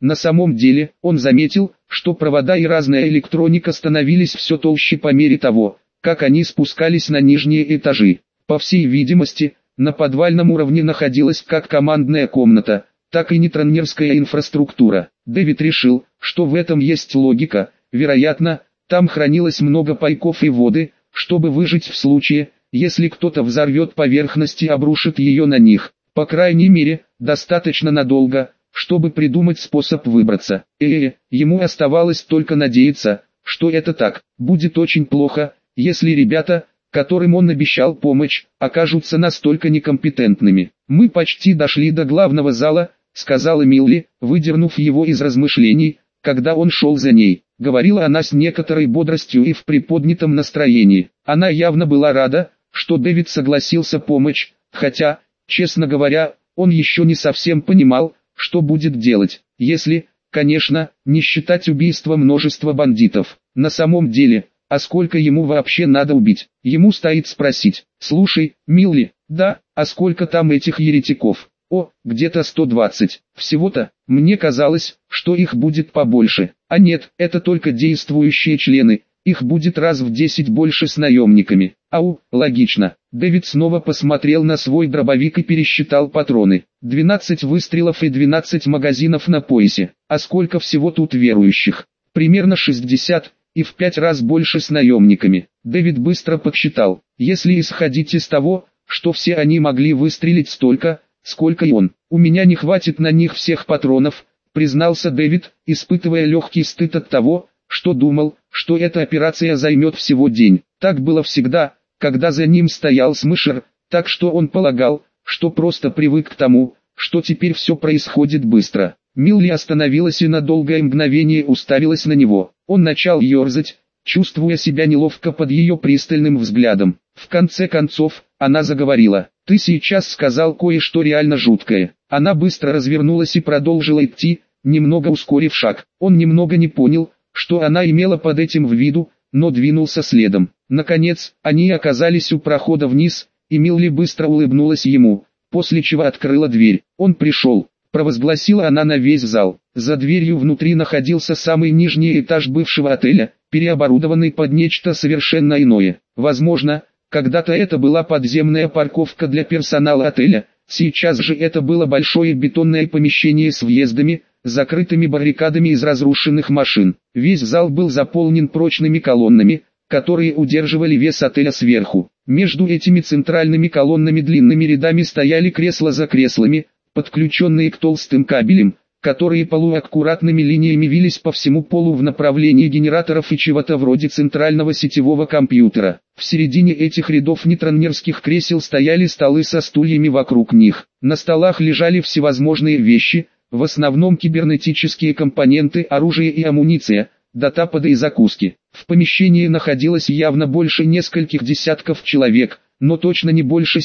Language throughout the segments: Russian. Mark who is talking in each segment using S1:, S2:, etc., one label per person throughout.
S1: На самом деле, он заметил, что провода и разная электроника становились все толще по мере того, как они спускались на нижние этажи. По всей видимости, на подвальном уровне находилась как командная комната, так и нейтронерская инфраструктура. Дэвид решил, что в этом есть логика, вероятно, там хранилось много пайков и воды, чтобы выжить в случае, если кто-то взорвет поверхность и обрушит ее на них. По крайней мере, достаточно надолго, чтобы придумать способ выбраться. Ему оставалось только надеяться, что это так. Будет очень плохо, если ребята, которым он обещал помощь, окажутся настолько некомпетентными. «Мы почти дошли до главного зала», — сказала Милли, выдернув его из размышлений, когда он шел за ней. Говорила она с некоторой бодростью и в приподнятом настроении. Она явно была рада, что Дэвид согласился помочь, хотя, честно говоря, он еще не совсем понимал, что будет делать, если, конечно, не считать убийства множества бандитов. На самом деле, а сколько ему вообще надо убить? Ему стоит спросить: «Слушай, Милли, да, а сколько там этих еретиков?» «О, где-то 120. Всего-то, мне казалось, что их будет побольше. А нет, это только действующие члены, их будет раз в 10 больше с наемниками». «Ау, логично». Дэвид снова посмотрел на свой дробовик и пересчитал патроны. 12 выстрелов и 12 магазинов на поясе. А сколько всего тут верующих? Примерно 60, и в 5 раз больше с наемниками. Дэвид быстро подсчитал. Если исходить из того, что все они могли выстрелить столько, сколько и он, у меня не хватит на них всех патронов, признался Дэвид, испытывая легкий стыд от того, что думал, что эта операция займет всего день. Так было всегда, когда за ним стоял Смышер, так что он полагал, что просто привык к тому, что теперь все происходит быстро. Милли остановилась и на долгое мгновение уставилась на него. Он начал ерзать, чувствуя себя неловко под ее пристальным взглядом. В конце концов, она заговорила: «Ты сейчас сказал кое-что реально жуткое». Она быстро развернулась и продолжила идти, немного ускорив шаг. Он немного не понял, что она имела под этим в виду, но двинулся следом. Наконец, они оказались у прохода вниз, и Милли быстро улыбнулась ему, после чего открыла дверь. «Он пришел», — провозгласила она на весь зал. За дверью внутри находился самый нижний этаж бывшего отеля, переоборудованный под нечто совершенно иное. Возможно, когда-то это была подземная парковка для персонала отеля, сейчас же это было большое бетонное помещение с въездами, закрытыми баррикадами из разрушенных машин. Весь зал был заполнен прочными колоннами, которые удерживали вес отеля сверху. Между этими центральными колоннами длинными рядами стояли кресла за креслами, подключенные к толстым кабелям, которые полуаккуратными линиями вились по всему полу в направлении генераторов и чего-то вроде центрального сетевого компьютера. В середине этих рядов нейтронерских кресел стояли столы со стульями вокруг них. На столах лежали всевозможные вещи, в основном кибернетические компоненты, оружие и амуниция, датапады и закуски. В помещении находилось явно больше нескольких десятков человек, но точно не больше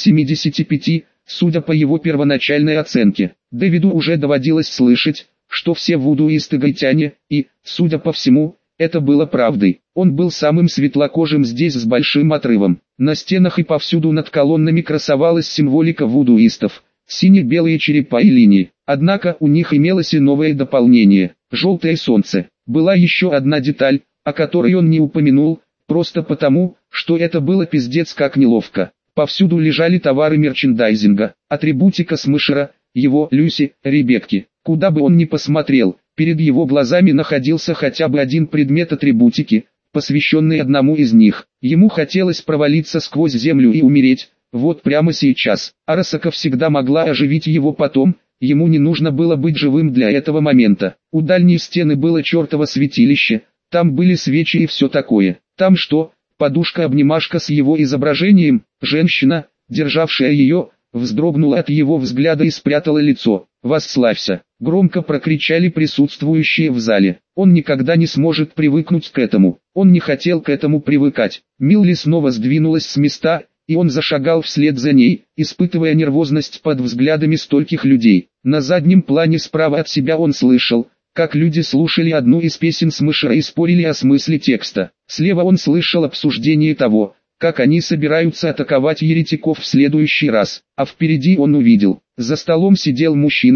S1: 75, судя по его первоначальной оценке. Дэвиду уже доводилось слышать, что все вудуисты гаитяне, и, судя по всему, это было правдой. Он был самым светлокожим здесь с большим отрывом. На стенах и повсюду над колоннами красовалась символика вудуистов, сине-белые черепа и линии. Однако у них имелось и новое дополнение – желтое солнце. Была еще одна деталь, о которой он не упомянул, просто потому, что это было пиздец как неловко. Повсюду лежали товары мерчендайзинга, атрибутика Смышера, его, Люси, Ребекки. Куда бы он ни посмотрел, перед его глазами находился хотя бы один предмет атрибутики, посвященный одному из них. Ему хотелось провалиться сквозь землю и умереть, вот прямо сейчас. Арасака всегда могла оживить его потом, ему не нужно было быть живым для этого момента. У дальней стены было чертово святилище, там были свечи и все такое. Там что? Подушка-обнимашка с его изображением. Женщина, державшая ее, вздрогнула от его взгляда и спрятала лицо. «Восславься!» — громко прокричали присутствующие в зале. Он никогда не сможет привыкнуть к этому. Он не хотел к этому привыкать. Милли снова сдвинулась с места, и он зашагал вслед за ней, испытывая нервозность под взглядами стольких людей. На заднем плане справа от себя он слышал, как люди слушали одну из песен Смышера и спорили о смысле текста. Слева он слышал обсуждение того, как они собираются атаковать еретиков в следующий раз. А впереди он увидел, за столом сидел мужчина,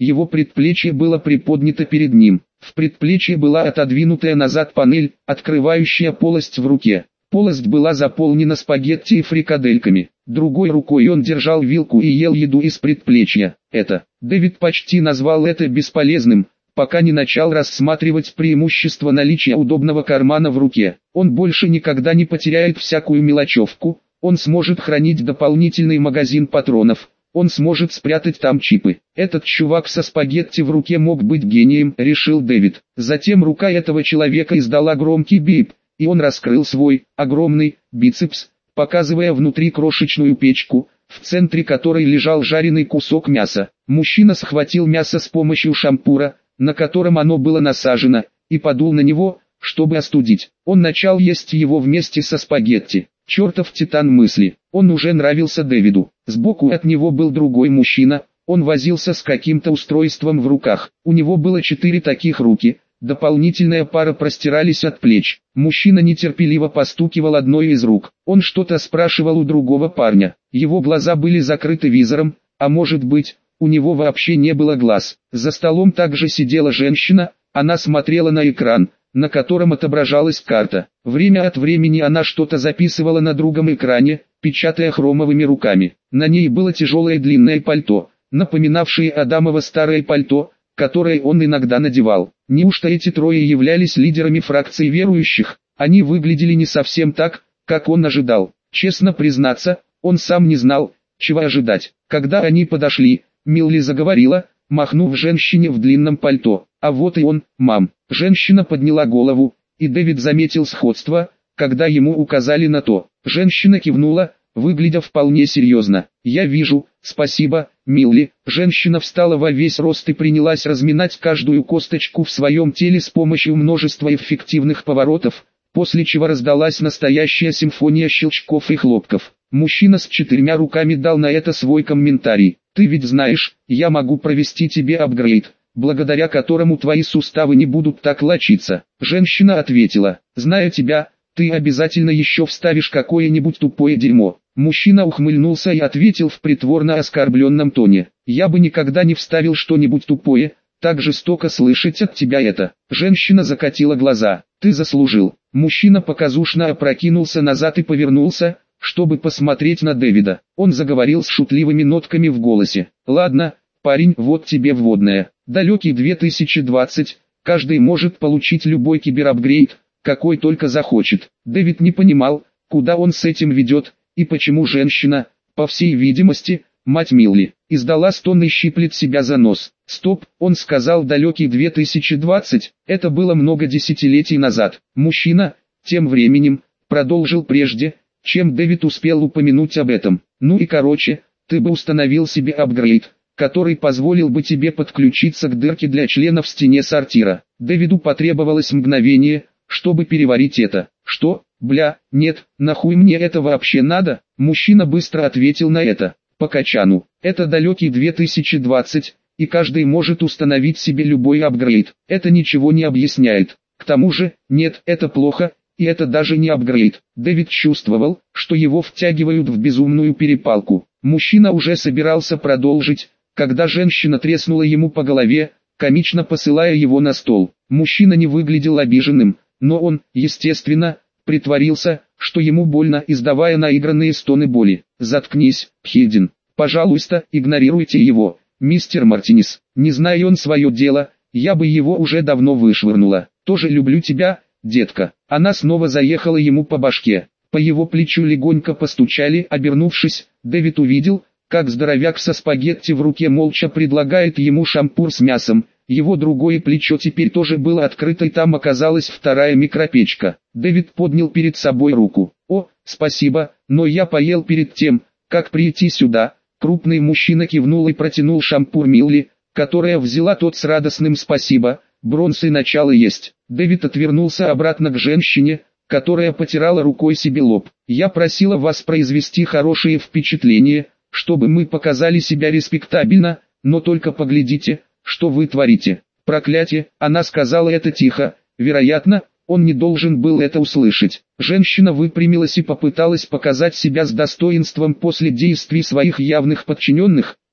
S1: его предплечье было приподнято перед ним. В предплечье была отодвинутая назад панель, открывающая полость в руке. Полость была заполнена спагетти и фрикадельками. Другой рукой он держал вилку и ел еду из предплечья. Дэвид почти назвал это бесполезным, пока не начал рассматривать преимущество наличия удобного кармана в руке. Он больше никогда не потеряет всякую мелочевку, он сможет хранить дополнительный магазин патронов, он сможет спрятать там чипы. Этот чувак со спагетти в руке мог быть гением, решил Дэвид. Затем рука этого человека издала громкий бип, и он раскрыл свой огромный бицепс, показывая внутри крошечную печку, в центре которой лежал жареный кусок мяса. Мужчина схватил мясо с помощью шампура, на котором оно было насажено, и подул на него, чтобы остудить. Он начал есть его вместе со спагетти. Чертов титан мысли. Он уже нравился Дэвиду. Сбоку от него был другой мужчина, он возился с каким-то устройством в руках. У него было 4 таких руки, дополнительная пара простирались от плеч. Мужчина нетерпеливо постукивал одной из рук. Он что-то спрашивал у другого парня. Его глаза были закрыты визором, а может быть, у него вообще не было глаз. За столом также сидела женщина, она смотрела на экран, на котором отображалась карта. Время от времени она что-то записывала на другом экране, печатая хромовыми руками. На ней было тяжелое длинное пальто, напоминавшее Адамово старое пальто, которое он иногда надевал. Неужто эти трое являлись лидерами фракции верующих? Они выглядели не совсем так, как он ожидал. Честно признаться, он сам не знал, чего ожидать. Когда они подошли, Милли заговорила, махнув женщине в длинном пальто. «А вот и он, мам». Женщина подняла голову, и Дэвид заметил сходство, когда ему указали на то. Женщина кивнула, выглядя вполне серьезно. «Я вижу, спасибо, Милли». Женщина встала во весь рост и принялась разминать каждую косточку в своем теле с помощью множества эффективных поворотов, после чего раздалась настоящая симфония щелчков и хлопков. Мужчина с 4 руками дал на это свой комментарий. «Ты ведь знаешь, я могу провести тебе апгрейд, благодаря которому твои суставы не будут так лочиться». Женщина ответила: «Зная тебя, ты обязательно еще вставишь какое-нибудь тупое дерьмо». Мужчина ухмыльнулся и ответил в притворно оскорбленном тоне: «Я бы никогда не вставил что-нибудь тупое, так жестоко слышать от тебя это». Женщина закатила глаза: «Ты заслужил». Мужчина показушно опрокинулся назад и повернулся, чтобы посмотреть на Дэвида. Он заговорил с шутливыми нотками в голосе: «Ладно, парень, вот тебе вводная. Далекий 2020, каждый может получить любой киберапгрейд, какой только захочет». Дэвид не понимал, куда он с этим ведет, и почему женщина, по всей видимости, мать Милли, издала стон и щиплет себя за нос. «Стоп», он сказал далекий 2020, это было много десятилетий назад. Мужчина, тем временем, продолжил прежде, чем Дэвид успел упомянуть об этом. «Ну и короче, ты бы установил себе апгрейд, который позволил бы тебе подключиться к дырке для члена в стене сортира». Дэвиду потребовалось мгновение, чтобы переварить это. «Что? Бля, нет, нахуй мне это вообще надо?» Мужчина быстро ответил на это: «По качану. Это далекий 2020, и каждый может установить себе любой апгрейд. Это ничего не объясняет. К тому же, нет, это плохо, и это даже не апгрейд». Дэвид чувствовал, что его втягивают в безумную перепалку. Мужчина уже собирался продолжить, когда женщина треснула ему по голове, комично посылая его на стол. Мужчина не выглядел обиженным, но он, естественно, притворился, что ему больно, издавая наигранные стоны боли. «Заткнись, Хильдин. Пожалуйста, игнорируйте его, мистер Мартинес. Не зная он свое дело, я бы его уже давно вышвырнула. Тоже люблю тебя, детка». Она снова заехала ему по башке. По его плечу легонько постучали. Обернувшись, Дэвид увидел, как здоровяк со спагетти в руке молча предлагает ему шампур с мясом. Его другое плечо теперь тоже было открыто, и там оказалась вторая микропечка. Дэвид поднял перед собой руку. «О, спасибо, но я поел перед тем, как прийти сюда». Крупный мужчина кивнул и протянул шампур Милли, которая взяла тот с радостным «спасибо», бронз и начала есть. Дэвид отвернулся обратно к женщине, которая потирала рукой себе лоб. «Я просила вас произвести хорошее впечатление, чтобы мы показали себя респектабельно, но только поглядите, что вы творите». «Проклятие», она сказала это тихо, вероятно, он не должен был это услышать. Женщина выпрямилась и попыталась показать себя с достоинством после действий своих явных подчиненных,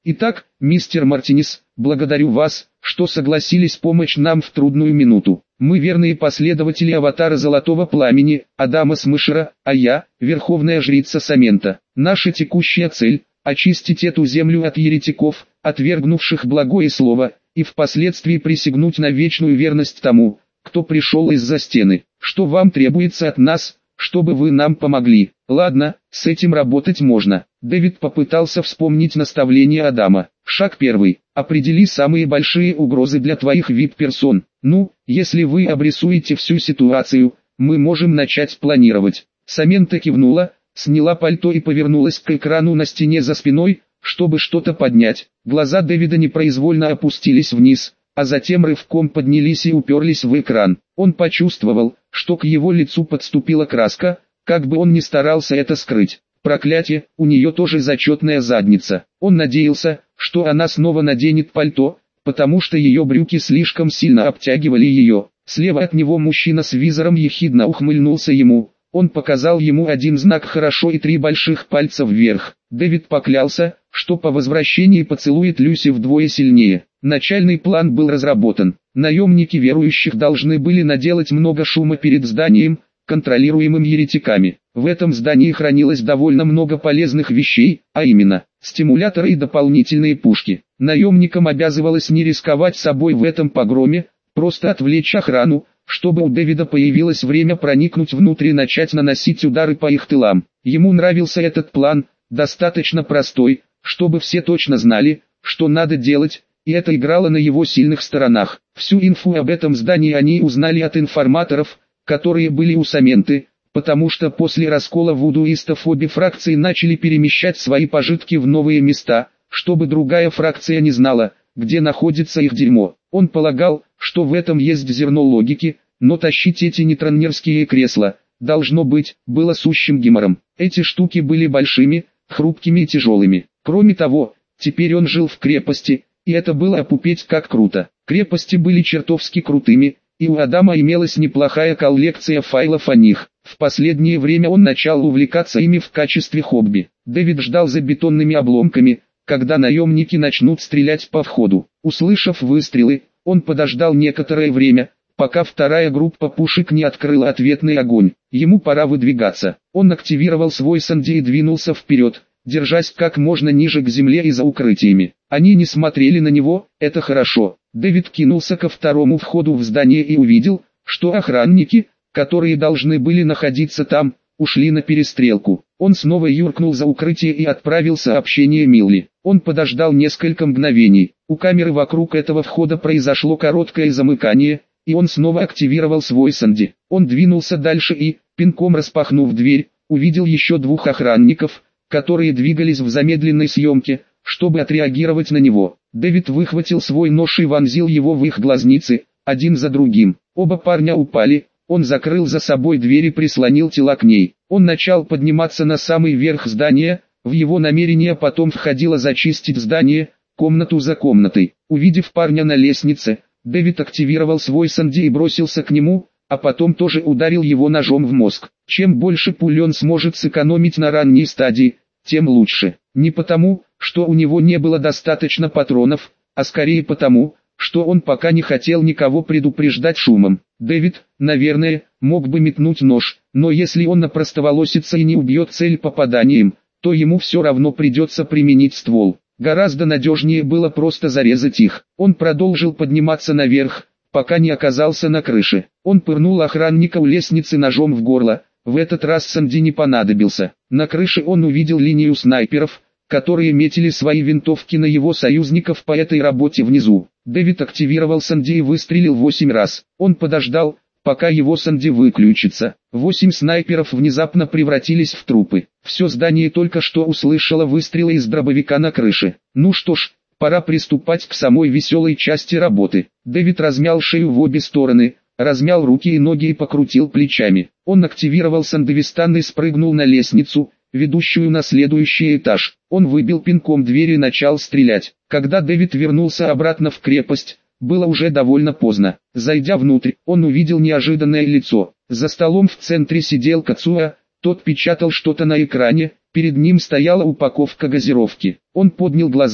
S1: Итак, мистер Мартинес, благодарю вас, что согласились помочь нам в трудную минуту. Мы верные последователи аватара Золотого Пламени, Адама Смешера, а я – Верховная Жрица Самента. Наша текущая цель – очистить эту землю от еретиков, отвергнувших благое слово, и впоследствии присягнуть на вечную верность тому, кто пришел из-за стены. Что вам требуется от нас, чтобы вы нам помогли? Ладно, с этим работать можно. Дэвид попытался вспомнить наставление Адама. Шаг первый. Определи самые большие угрозы для твоих VIP-персон. Ну, если вы обрисуете всю ситуацию, мы можем начать планировать. Самента кивнула, сняла пальто и повернулась к экрану на стене за спиной, чтобы что-то поднять. Глаза Дэвида непроизвольно опустились вниз, а затем рывком поднялись и уперлись в экран. Он почувствовал, что к его лицу подступила краска, как бы он ни старался это скрыть. Проклятие, у нее тоже зачетная задница. Он надеялся, что она снова наденет пальто, потому что ее брюки слишком сильно обтягивали ее. Слева от него мужчина с визором ехидно ухмыльнулся ему. Он показал ему один знак «хорошо» и 3 больших пальца вверх. Дэвид поклялся, что по возвращении поцелует Люси вдвое сильнее. Начальный план был разработан. Наемники верующих должны были наделать много шума перед зданием, контролируемым еретиками. В этом здании хранилось довольно много полезных вещей, а именно, стимуляторы и дополнительные пушки. Наемникам обязывалось не рисковать собой в этом погроме, просто отвлечь охрану, чтобы у Дэвида появилось время проникнуть внутрь и начать наносить удары по их тылам. Ему нравился этот план, достаточно простой, чтобы все точно знали, что надо делать, и это играло на его сильных сторонах. Всю инфу об этом здании они узнали от информаторов, которые были у Саменты, потому что после раскола вудуистов обе фракции начали перемещать свои пожитки в новые места, чтобы другая фракция не знала, где находится их дерьмо. Он полагал, что в этом есть зерно логики, но тащить эти нейтронерские кресла, должно быть, было сущим гемором. Эти штуки были большими, хрупкими и тяжелыми. Кроме того, теперь он жил в крепости, и это было опупеть как круто. Крепости были чертовски крутыми, и у Адама имелась неплохая коллекция файлов о них. В последнее время он начал увлекаться ими в качестве хобби. Дэвид ждал за бетонными обломками, когда наемники начнут стрелять по входу. Услышав выстрелы, он подождал некоторое время, пока вторая группа пушек не открыла ответный огонь. Ему пора выдвигаться. Он активировал свой Санди и двинулся вперед, держась как можно ниже к земле и за укрытиями. Они не смотрели на него, это хорошо. Дэвид кинулся ко второму входу в здание и увидел, что охранники, которые должны были находиться там, ушли на перестрелку. Он снова юркнул за укрытие и отправил сообщение Милли. Он подождал несколько мгновений. У камеры вокруг этого входа произошло короткое замыкание, и он снова активировал свой Санди. Он двинулся дальше и, пинком распахнув дверь, увидел еще 2 охранников, которые двигались в замедленной съемке, чтобы отреагировать на него. Дэвид выхватил свой нож и вонзил его в их глазницы, один за другим. Оба парня упали, он закрыл за собой дверь и прислонил тела к ней. Он начал подниматься на самый верх здания, в его намерение потом входило зачистить здание, комнату за комнатой. Увидев парня на лестнице, Дэвид активировал свой Санди и бросился к нему, а потом тоже ударил его ножом в мозг. Чем больше пуль он сможет сэкономить на ранней стадии, тем лучше. Не потому, что у него не было достаточно патронов, а скорее потому, что он пока не хотел никого предупреждать шумом. Дэвид, наверное, мог бы метнуть нож, но если он опростоволосится и не убьет цель попаданием, то ему все равно придется применить ствол. Гораздо надежнее было просто зарезать их. Он продолжил подниматься наверх, пока не оказался на крыше. Он пырнул охранника у лестницы ножом в горло, в этот раз Санди не понадобился. На крыше он увидел линию снайперов, которые метили свои винтовки на его союзников по этой работе внизу. Дэвид активировал Санди и выстрелил 8 раз. Он подождал, пока его Санди выключится. 8 снайперов внезапно превратились в трупы. Все здание только что услышало выстрелы из дробовика на крыше. Ну что ж, пора приступать к самой веселой части работы. Дэвид размял шею в обе стороны, размял руки и ноги и покрутил плечами. Он активировал Сандевистан и спрыгнул на лестницу, ведущую на следующий этаж. Он выбил пинком дверь и начал стрелять. Когда Дэвид вернулся обратно в крепость, было уже довольно поздно. Зайдя внутрь, он увидел неожиданное лицо. За столом в центре сидел Кацуя, тот печатал что-то на экране, перед ним стояла упаковка газировки. Он поднял глаза,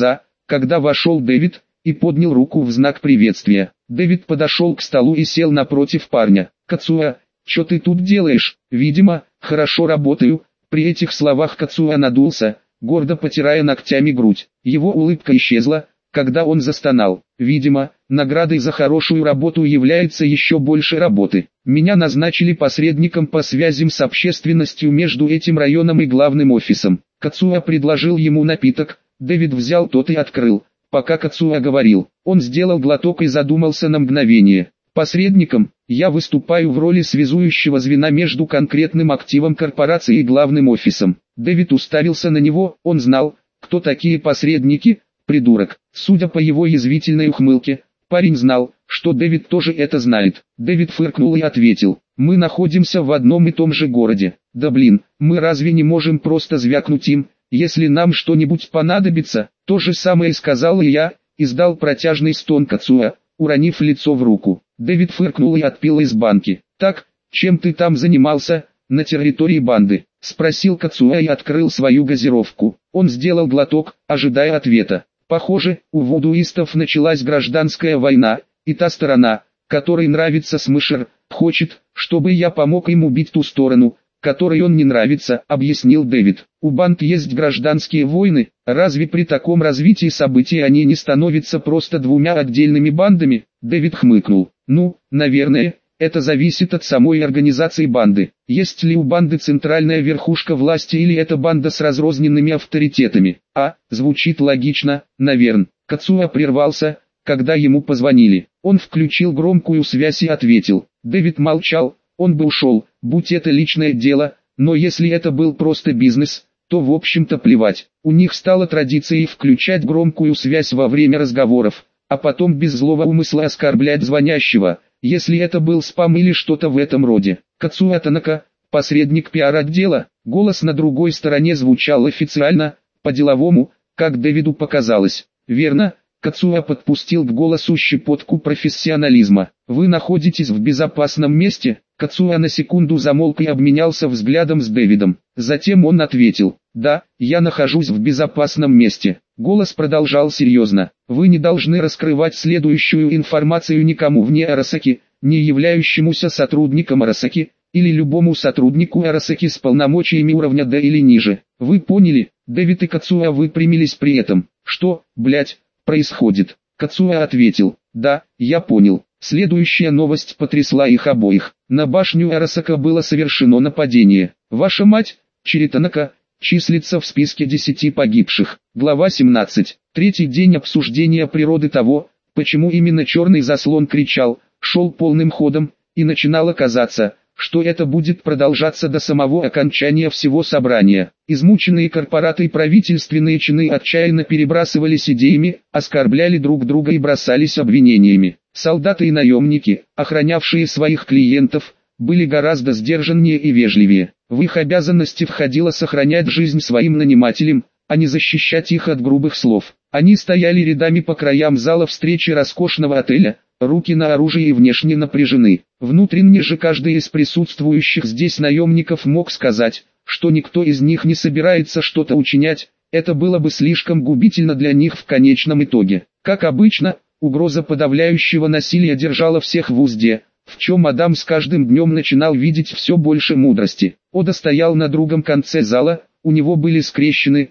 S1: когда вошел Дэвид, и поднял руку в знак приветствия. Дэвид подошел к столу и сел напротив парня. «Кацуя, что ты тут делаешь?» «Видимо, хорошо работаю». При этих словах Кацуя надулся, гордо потирая ногтями грудь. Его улыбка исчезла, когда он застонал. «Видимо, наградой за хорошую работу является еще больше работы. Меня назначили посредником по связям с общественностью между этим районом и главным офисом». Кацуя предложил ему напиток, Дэвид взял тот и открыл. Пока Кацуя говорил, он сделал глоток и задумался на мгновение. «Посредником, я выступаю в роли связующего звена между конкретным активом корпорации и главным офисом». Дэвид уставился на него, он знал, кто такие посредники, придурок. Судя по его язвительной ухмылке, парень знал, что Дэвид тоже это знает. Дэвид фыркнул и ответил: «Мы находимся в одном и том же городе». «Да блин, мы разве не можем просто звякнуть им, если нам что-нибудь понадобится?» «То же самое сказал и я», издал протяжный стон Кацуя, уронив лицо в руку. Дэвид фыркнул и отпил из банки. «Так, чем ты там занимался, на территории банды?» спросил Кацуя и открыл свою газировку. Он сделал глоток, ожидая ответа. Похоже, у вудуистов началась гражданская война, и та сторона, которой нравится Смышер, хочет, чтобы я помог им убить ту сторону, которой он не нравится, объяснил Дэвид. У банд есть гражданские войны, разве при таком развитии событий они не становятся просто двумя отдельными бандами? Дэвид хмыкнул. Ну, наверное, это зависит от самой организации банды. Есть ли у банды центральная верхушка власти или это банда с разрозненными авторитетами? Звучит логично, наверное. Кацуя прервался, когда ему позвонили. Он включил громкую связь и ответил. Дэвид молчал, он бы ушел, будь это личное дело, но если это был просто бизнес, то в общем-то плевать. У них стало традицией включать громкую связь во время разговоров, а потом без злого умысла оскорблять звонящего, если это был спам или что-то в этом роде. Кацуя Танака, посредник пиар-отдела, голос на другой стороне звучал официально, по-деловому, как Дэвиду показалось. Верно? Кацуя подпустил к голосу щепотку профессионализма. «Вы находитесь в безопасном месте?» Кацуя на секунду замолк и обменялся взглядом с Дэвидом. Затем он ответил: «Да, я нахожусь в безопасном месте». Голос продолжал серьезно. «Вы не должны раскрывать следующую информацию никому вне Арасаки, не являющемуся сотрудником Арасаки, или любому сотруднику Арасаки с полномочиями уровня D или ниже. Вы поняли?» Дэвид и Кацуя выпрямились при этом. «Что, блять, происходит?» Кацуя ответил: «Да, я понял». Следующая новость потрясла их обоих. На башню Арасака было совершено нападение. Ваша мать, Чиританака, числится в списке 10 погибших. Глава 17. Третий день обсуждения природы того, почему именно черный заслон кричал, шел полным ходом, и начинало казаться, что это будет продолжаться до самого окончания всего собрания. Измученные корпораты и правительственные чины отчаянно перебрасывались идеями, оскорбляли друг друга и бросались обвинениями. Солдаты и наемники, охранявшие своих клиентов, были гораздо сдержаннее и вежливее. В их обязанности входило сохранять жизнь своим нанимателям, а не защищать их от грубых слов. Они стояли рядами по краям зала встречи роскошного отеля, руки на оружие и внешне напряжены. Внутренне же каждый из присутствующих здесь наемников мог сказать, что никто из них не собирается что-то учинять, это было бы слишком губительно для них в конечном итоге. Как обычно, угроза подавляющего насилия держала всех в узде, в чем Адам с каждым днем начинал видеть все больше мудрости. Ода стоял на другом конце зала, у него были скрещены,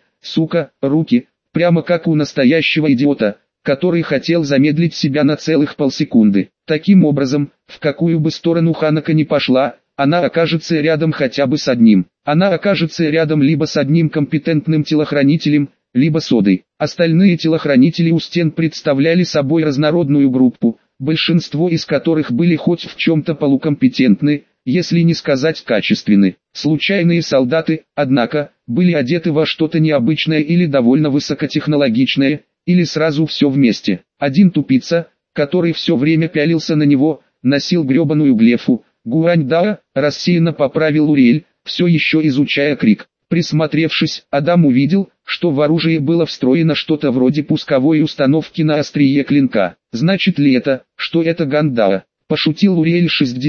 S1: руки, прямо как у настоящего идиота, который хотел замедлить себя на целых полсекунды. Таким образом, в какую бы сторону Ханака ни пошла, она окажется рядом хотя бы с одним. Она окажется рядом либо с одним компетентным телохранителем, либо с Одой. Остальные телохранители у стен представляли собой разнородную группу, большинство из которых были хоть в чем-то полукомпетентны, если не сказать качественны. Случайные солдаты, однако, были одеты во что-то необычное или довольно высокотехнологичное, или сразу все вместе. Один тупица, который все время пялился на него, носил гребаную глефу. Гуаньдаа, рассеянно поправил Уриэль, все еще изучая крик. Присмотревшись, Адам увидел, что в оружии было встроено что-то вроде пусковой установки на острие клинка. Значит ли это, что это Гандаа? Пошутил Уриэль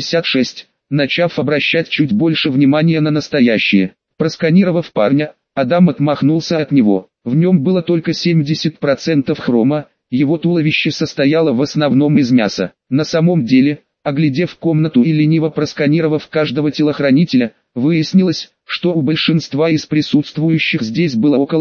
S1: 66, начав обращать чуть больше внимания на настоящее. Просканировав парня, Адам отмахнулся от него. В нем было только 70% хрома, его туловище состояло в основном из мяса. На самом деле, оглядев комнату и лениво просканировав каждого телохранителя, выяснилось, что у большинства из присутствующих здесь было около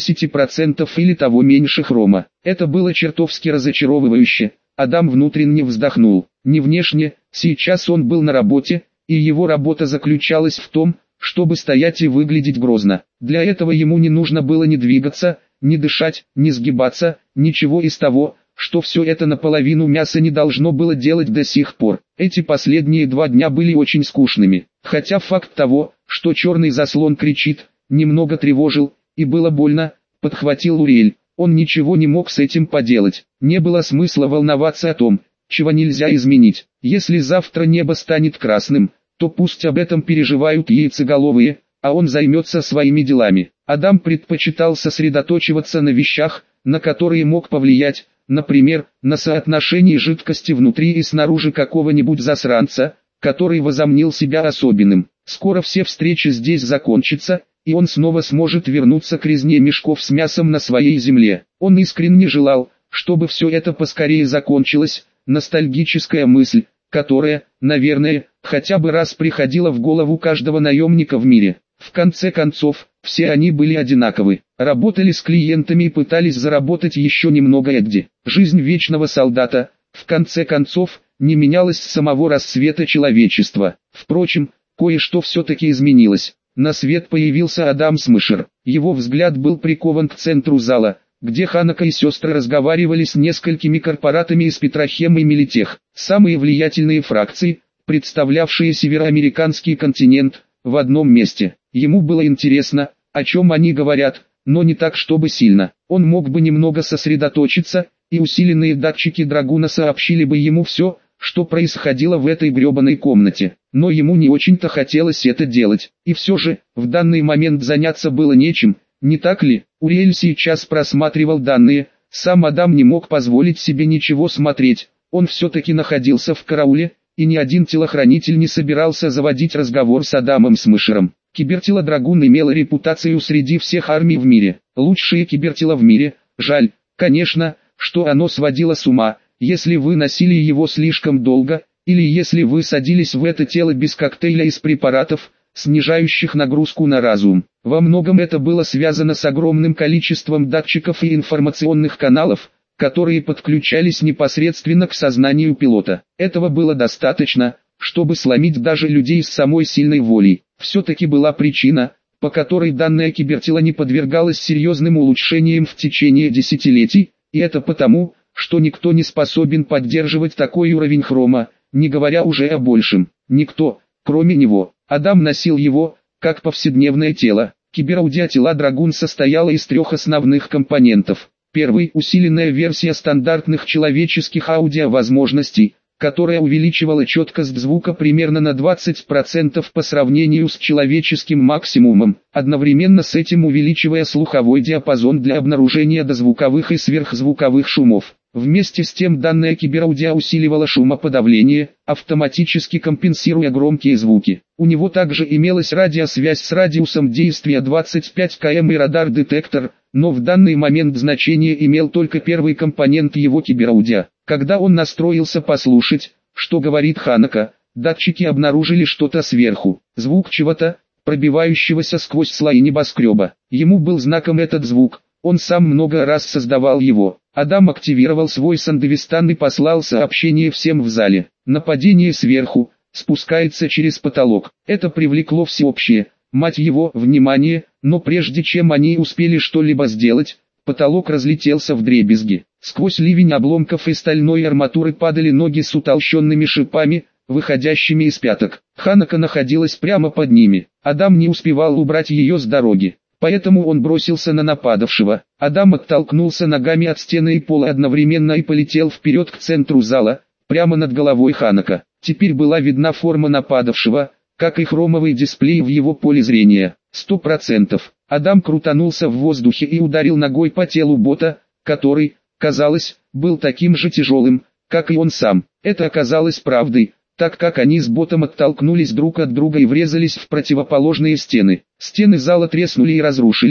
S1: 70% или того меньше хрома. Это было чертовски разочаровывающе. Адам внутренне вздохнул. Не внешне, сейчас он был на работе, и его работа заключалась в том, чтобы стоять и выглядеть грозно. Для этого ему не нужно было ни двигаться, ни дышать, ни сгибаться, ничего из того, что все это наполовину мяса не должно было делать до сих пор. Эти последние 2 дня были очень скучными, хотя факт того, что черный заслон кричит, немного тревожил, и было больно, подхватил Уриэль. Он ничего не мог с этим поделать. Не было смысла волноваться о том, чего нельзя изменить. Если завтра небо станет красным, то пусть об этом переживают яйцеголовые, а он займется своими делами. Адам предпочитал сосредоточиваться на вещах, на которые мог повлиять, например, на соотношение жидкости внутри и снаружи какого-нибудь засранца, который возомнил себя особенным. Скоро все встречи здесь закончатся, и он снова сможет вернуться к резне мешков с мясом на своей земле. Он искренне желал, чтобы все это поскорее закончилось, ностальгическая мысль, которая, наверное, хотя бы раз приходила в голову каждого наемника в мире. В конце концов, все они были одинаковы, работали с клиентами и пытались заработать еще немного Эдди. Жизнь вечного солдата, в конце концов, не менялась с самого рассвета человечества. Впрочем, кое-что все-таки изменилось. На свет появился Адам Смышер. Его взгляд был прикован к центру зала, где Ханако и сестры разговаривали с несколькими корпоратами из Петрохем и Милитех. Самые влиятельные фракции, представлявшие североамериканский континент, в одном месте. Ему было интересно, о чем они говорят, но не так чтобы сильно. Он мог бы немного сосредоточиться, и усиленные датчики Драгуна сообщили бы ему все, что происходило в этой гребаной комнате. Но ему не очень-то хотелось это делать. И все же, в данный момент заняться было нечем, не так ли? Уриэль сейчас просматривал данные, сам Адам не мог позволить себе ничего смотреть. Он все-таки находился в карауле, и ни один телохранитель не собирался заводить разговор с Адамом Смышером. Кибертело Драгун имело репутацию среди всех армий в мире. Лучшее кибертело в мире. Жаль, конечно, что оно сводило с ума, если вы носили его слишком долго, или если вы садились в это тело без коктейля из препаратов, снижающих нагрузку на разум. Во многом это было связано с огромным количеством датчиков и информационных каналов, которые подключались непосредственно к сознанию пилота. Этого было достаточно, чтобы сломить даже людей с самой сильной волей. Все-таки была причина, по которой данное кибертело не подвергалось серьезным улучшениям в течение десятилетий, и это потому, что никто не способен поддерживать такой уровень хрома, не говоря уже о большем. Никто, кроме него. Адам носил его, как повседневное тело. Кибераудиотела Драгун состояла из 3 основных компонентов. Первый – усиленная версия стандартных человеческих аудиовозможностей, которая увеличивала четкость звука примерно на 20% по сравнению с человеческим максимумом, одновременно с этим увеличивая слуховой диапазон для обнаружения дозвуковых и сверхзвуковых шумов. Вместе с тем данная кибераудио усиливала шумоподавление, автоматически компенсируя громкие звуки. У него также имелась радиосвязь с радиусом действия 25 км и радар-детектор, но в данный момент значение имел только первый компонент его кибераудио. Когда он настроился послушать, что говорит Ханако, датчики обнаружили что-то сверху, звук чего-то, пробивающегося сквозь слои небоскреба. Ему был знаком этот звук, он сам много раз создавал его. Адам активировал свой Сандевистан и послал сообщение всем в зале. Нападение сверху, спускается через потолок. Это привлекло всеобщее, мать его, внимание, но прежде чем они успели что-либо сделать, потолок разлетелся вдребезги. Сквозь ливень обломков и стальной арматуры падали ноги с утолщенными шипами, выходящими из пяток. Ханако находилась прямо под ними. Адам не успевал убрать ее с дороги. Поэтому он бросился на нападавшего. Адам оттолкнулся ногами от стены и пола одновременно и полетел вперед к центру зала, прямо над головой Ханако. Теперь была видна форма нападавшего, как и хромовый дисплей в его поле зрения. 100%. Адам крутанулся в воздухе и ударил ногой по телу бота, который, казалось, был таким же тяжелым, как и он сам. Это оказалось правдой, так как они с ботом оттолкнулись друг от друга и врезались в противоположные стены. Стены зала треснули и разрушились,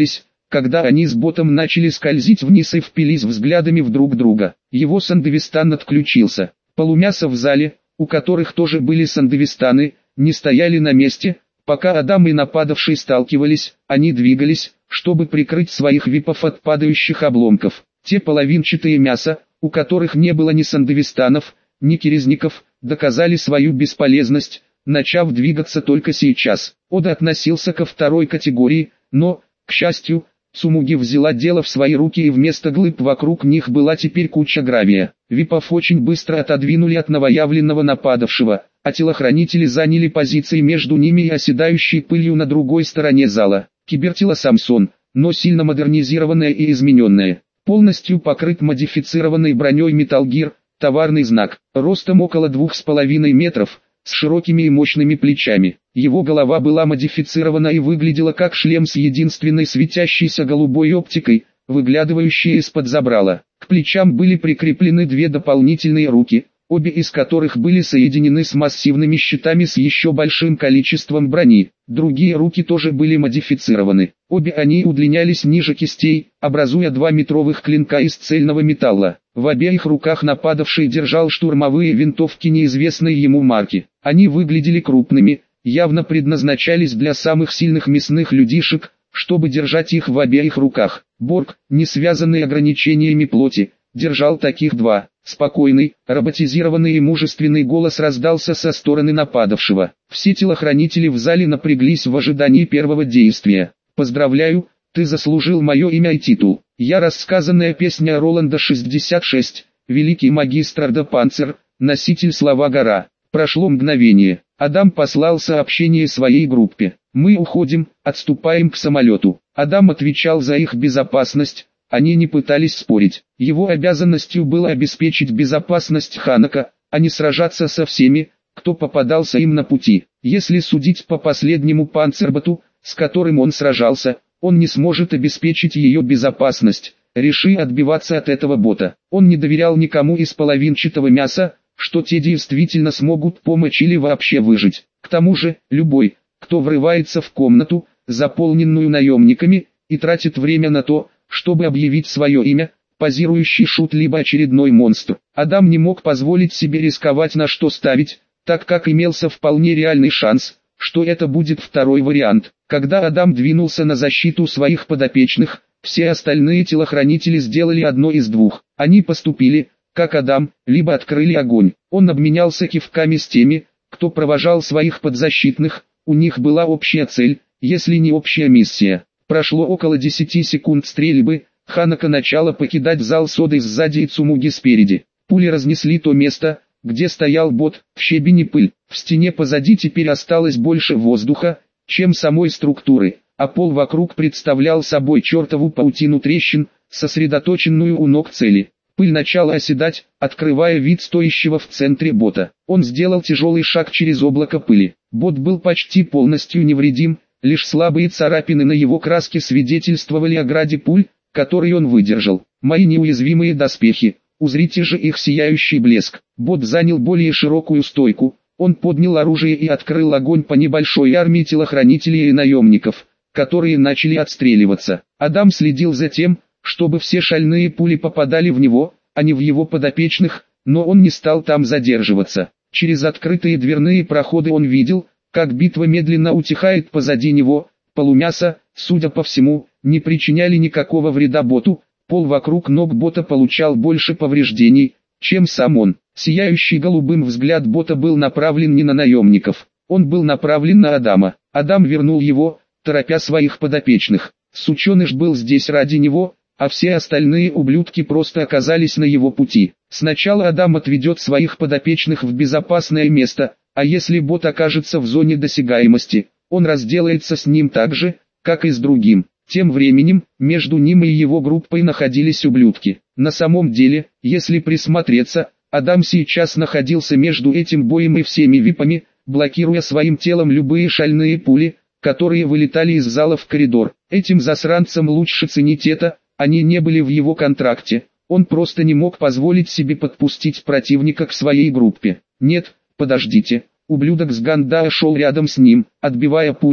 S1: когда они с ботом начали скользить вниз и впились взглядами в друг друга. Его сандвистан отключился. Полумяса в зале, у которых тоже были сандвистаны, не стояли на месте. Пока Адам и нападавший сталкивались, они двигались, чтобы прикрыть своих випов от падающих обломков. Те половинчатые мяса, у которых не было ни сандвистанов, ни кирезников, доказали свою бесполезность, начав двигаться только сейчас. Ода относился ко второй категории, но, к счастью, Цумуги взяла дело в свои руки, и вместо глыб вокруг них была теперь куча гравия. Випов очень быстро отодвинули от новоявленного нападавшего, а телохранители заняли позиции между ними и оседающей пылью на другой стороне зала. Кибертело Самсон, но сильно модернизированное и измененное. Полностью покрыт модифицированной броней Metal Gear, товарный знак, ростом около 2,5 метров, с широкими и мощными плечами. Его голова была модифицирована и выглядела как шлем с единственной светящейся голубой оптикой, выглядывающей из-под забрала. К плечам были прикреплены две дополнительные руки, обе из которых были соединены с массивными щитами с еще большим количеством брони. Другие руки тоже были модифицированы. Обе они удлинялись ниже кистей, образуя 2-метровых клинка из цельного металла. В обеих руках нападавший держал штурмовые винтовки неизвестной ему марки. Они выглядели крупными, явно предназначались для самых сильных мясных людишек, чтобы держать их в обеих руках. Борг, не связанный ограничениями плоти, держал таких два. Спокойный, роботизированный и мужественный голос раздался со стороны нападавшего. Все телохранители в зале напряглись в ожидании первого действия. «Поздравляю, ты заслужил мое имя и титул. Я рассказанная песня Роланда 66, великий магистр Орда Панцер, носитель слова гора». Прошло мгновение. Адам послал сообщение своей группе. «Мы уходим, отступаем к самолету». Адам отвечал за их безопасность. Они не пытались спорить. Его обязанностью было обеспечить безопасность Ханака, а не сражаться со всеми, кто попадался им на пути. Если судить по последнему панцерботу, с которым он сражался, он не сможет обеспечить ее безопасность. Реши отбиваться от этого бота. Он не доверял никому из половинчатого мяса, что те действительно смогут помочь или вообще выжить. К тому же, любой, кто врывается в комнату, заполненную наемниками, и тратит время на то, чтобы объявить свое имя, позирующий шут либо очередной монстр. Адам не мог позволить себе рисковать на что ставить, так как имелся вполне реальный шанс, что это будет второй вариант. Когда Адам двинулся на защиту своих подопечных, все остальные телохранители сделали одно из двух. Они поступили, как Адам, либо открыли огонь. Он обменялся кивками с теми, кто провожал своих подзащитных, у них была общая цель, если не общая миссия. Прошло около 10 секунд стрельбы, Ханака начала покидать зал с Одой сзади и Цумуги спереди. Пули разнесли то место, где стоял бот, в щебень и пыль. В стене позади теперь осталось больше воздуха, чем самой структуры, а пол вокруг представлял собой чертову паутину трещин, сосредоточенную у ног цели. Пыль начала оседать, открывая вид стоящего в центре бота. Он сделал тяжелый шаг через облако пыли. Бот был почти полностью невредим, лишь слабые царапины на его краске свидетельствовали о граде пуль, который он выдержал. «Мои неуязвимые доспехи, узрите же их сияющий блеск». Бот занял более широкую стойку, он поднял оружие и открыл огонь по небольшой армии телохранителей и наемников, которые начали отстреливаться. Адам следил за тем, чтобы все шальные пули попадали в него, а не в его подопечных, но он не стал там задерживаться. Через открытые дверные проходы он видел, как битва медленно утихает позади него. Полумяса, судя по всему, не причиняли никакого вреда боту, пол вокруг ног бота получал больше повреждений, чем сам он. Сияющий голубым взгляд бота был направлен не на наемников, он был направлен на Адама. Адам вернул его, торопя своих подопечных. Сученыш был здесь ради него, а все остальные ублюдки просто оказались на его пути. Сначала Адам отведет своих подопечных в безопасное место, а если бот окажется в зоне досягаемости, он разделается с ним так же, как и с другим. Тем временем, между ним и его группой находились ублюдки. На самом деле, если присмотреться, Адам сейчас находился между этим боем и всеми випами, блокируя своим телом любые шальные пули, которые вылетали из зала в коридор. Этим засранцам лучше ценить это, они не были в его контракте, он просто не мог позволить себе подпустить противника к своей группе. Нет, подождите, ублюдок с Гандаа шел рядом с ним, отбивая пули,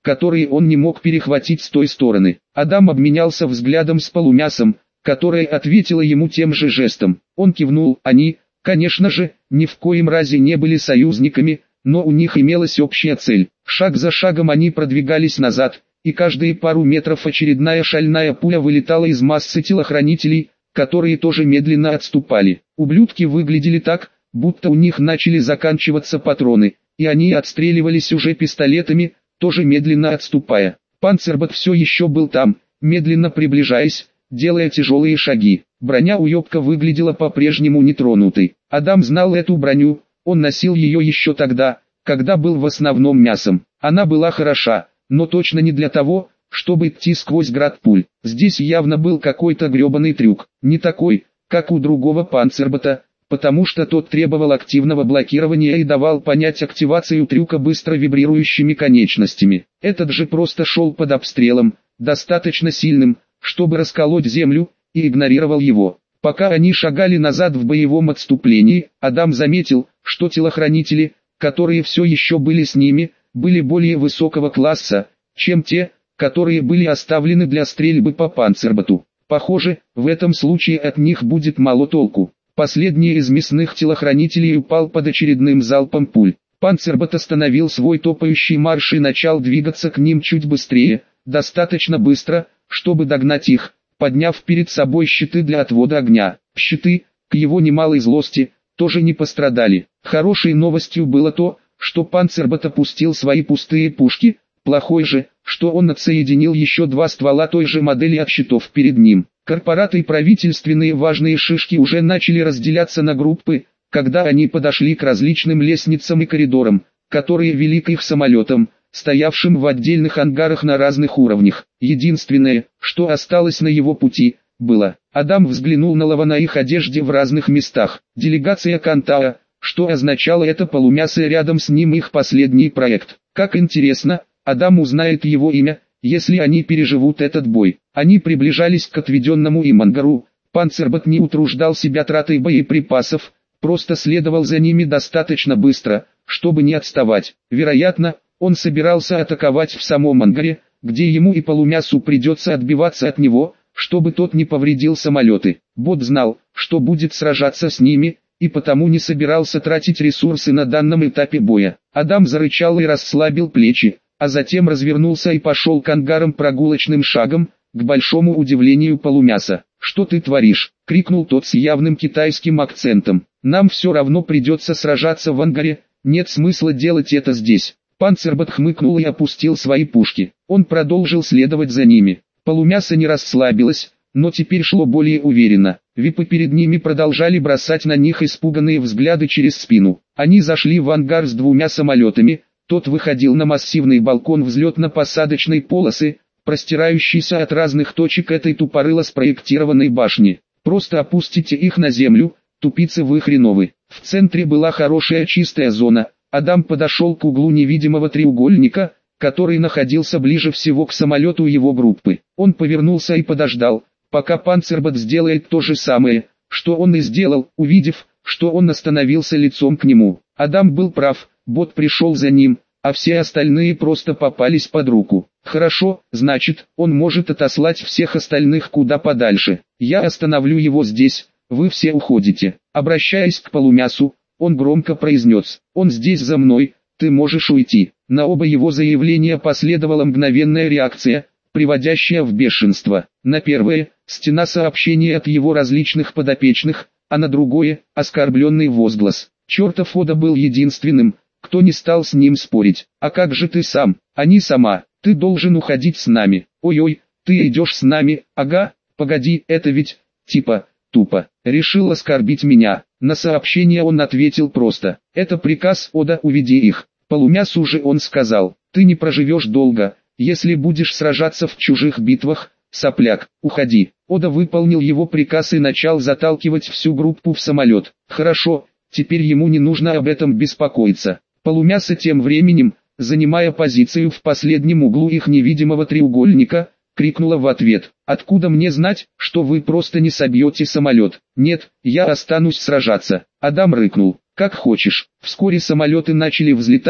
S1: которые он не мог перехватить с той стороны. Адам обменялся взглядом с полумясом, которое ответило ему тем же жестом. Он кивнул, они, конечно же, ни в коем разе не были союзниками, но у них имелась общая цель. Шаг за шагом они продвигались назад, и каждые пару метров очередная шальная пуля вылетала из массы телохранителей, которые тоже медленно отступали. Ублюдки выглядели так, будто у них начали заканчиваться патроны, и они отстреливались уже пистолетами, тоже медленно отступая. Панцербот все еще был там, медленно приближаясь, делая тяжелые шаги. Броня уёбка выглядела по-прежнему нетронутой. Адам знал эту броню, он носил ее еще тогда, когда был в основном мясом. Она была хороша, но точно не для того, чтобы идти сквозь град пуль. Здесь явно был какой-то гребаный трюк, не такой, как у другого Панцербота, потому что тот требовал активного блокирования и давал понять активацию трюка быстро вибрирующими конечностями. Этот же просто шел под обстрелом, достаточно сильным, чтобы расколоть землю, и игнорировал его. Пока они шагали назад в боевом отступлении, Адам заметил, что телохранители, которые все еще были с ними, были более высокого класса, чем те, которые были оставлены для стрельбы по Панцерботу. Похоже, в этом случае от них будет мало толку. Последний из мясных телохранителей упал под очередным залпом пуль. Панцербот остановил свой топающий марш и начал двигаться к ним чуть быстрее, достаточно быстро, чтобы догнать их, подняв перед собой щиты для отвода огня. Щиты, к его немалой злости, тоже не пострадали. Хорошей новостью было то, что Панцербот опустил свои пустые пушки, плохой же, что он отсоединил еще два ствола той же модели от щитов перед ним. Корпораты и правительственные важные шишки уже начали разделяться на группы, когда они подошли к различным лестницам и коридорам, которые вели к их самолетам, стоявшим в отдельных ангарах на разных уровнях. Единственное, что осталось на его пути, было. Адам взглянул на лава на их одежде в разных местах. Делегация Кантаа, что означало это полумясо рядом с ним их последний проект. Как интересно, Адам узнает его имя, если они переживут этот бой. Они приближались к отведенному им ангару. Панцербот не утруждал себя тратой боеприпасов, просто следовал за ними достаточно быстро, чтобы не отставать. Вероятно, он собирался атаковать в самом ангаре, где ему и полумясу придется отбиваться от него, чтобы тот не повредил самолеты. Бот знал, что будет сражаться с ними, и потому не собирался тратить ресурсы на данном этапе боя. Адам зарычал и расслабил плечи, а затем развернулся и пошел к ангарам прогулочным шагом, к большому удивлению полумяса. «Что ты творишь?» — крикнул тот с явным китайским акцентом. «Нам все равно придется сражаться в ангаре, нет смысла делать это здесь». Панцербот хмыкнул и опустил свои пушки. Он продолжил следовать за ними. Полумясо не расслабилось, но теперь шло более уверенно. Випы перед ними продолжали бросать на них испуганные взгляды через спину. Они зашли в ангар с двумя самолетами. Тот выходил на массивный балкон взлетно-посадочной полосы, простирающийся от разных точек этой тупорыло спроектированной башни. «Просто опустите их на землю, тупицы вы хреновы». В центре была хорошая чистая зона. Адам подошел к углу невидимого треугольника, который находился ближе всего к самолету его группы. Он повернулся и подождал, пока Панцербот сделает то же самое, что он и сделал, увидев, что он остановился лицом к нему. Адам был прав, бот пришел за ним, а все остальные просто попались под руку. Хорошо, значит, он может отослать всех остальных куда подальше. Я остановлю его здесь, вы все уходите. Обращаясь к полумясу, он громко произнес: «Он здесь за мной, ты можешь уйти». На оба его заявления последовала мгновенная реакция, приводящая в бешенство. На первое – стена сообщений от его различных подопечных, а на другое – оскорбленный возглас. Чертов Ода был единственным, кто не стал с ним спорить. «А как же ты сам? А не сама? Ты должен уходить с нами». «Ой-ой, ты идешь с нами? Ага, погоди, это ведь, типа, тупо. Решил оскорбить меня». На сообщение он ответил просто: «Это приказ, Ода, уведи их». Полумясу же он сказал: «Ты не проживешь долго, если будешь сражаться в чужих битвах, сопляк, уходи». Ода выполнил его приказ и начал заталкивать всю группу в самолет. Хорошо, теперь ему не нужно об этом беспокоиться. Полумясо тем временем, занимая позицию в последнем углу их невидимого треугольника, крикнула в ответ: «Откуда мне знать, что вы просто не собьете самолет?» «Нет, я останусь сражаться». Адам рыкнул: «Как хочешь». Вскоре самолеты начали взлетать,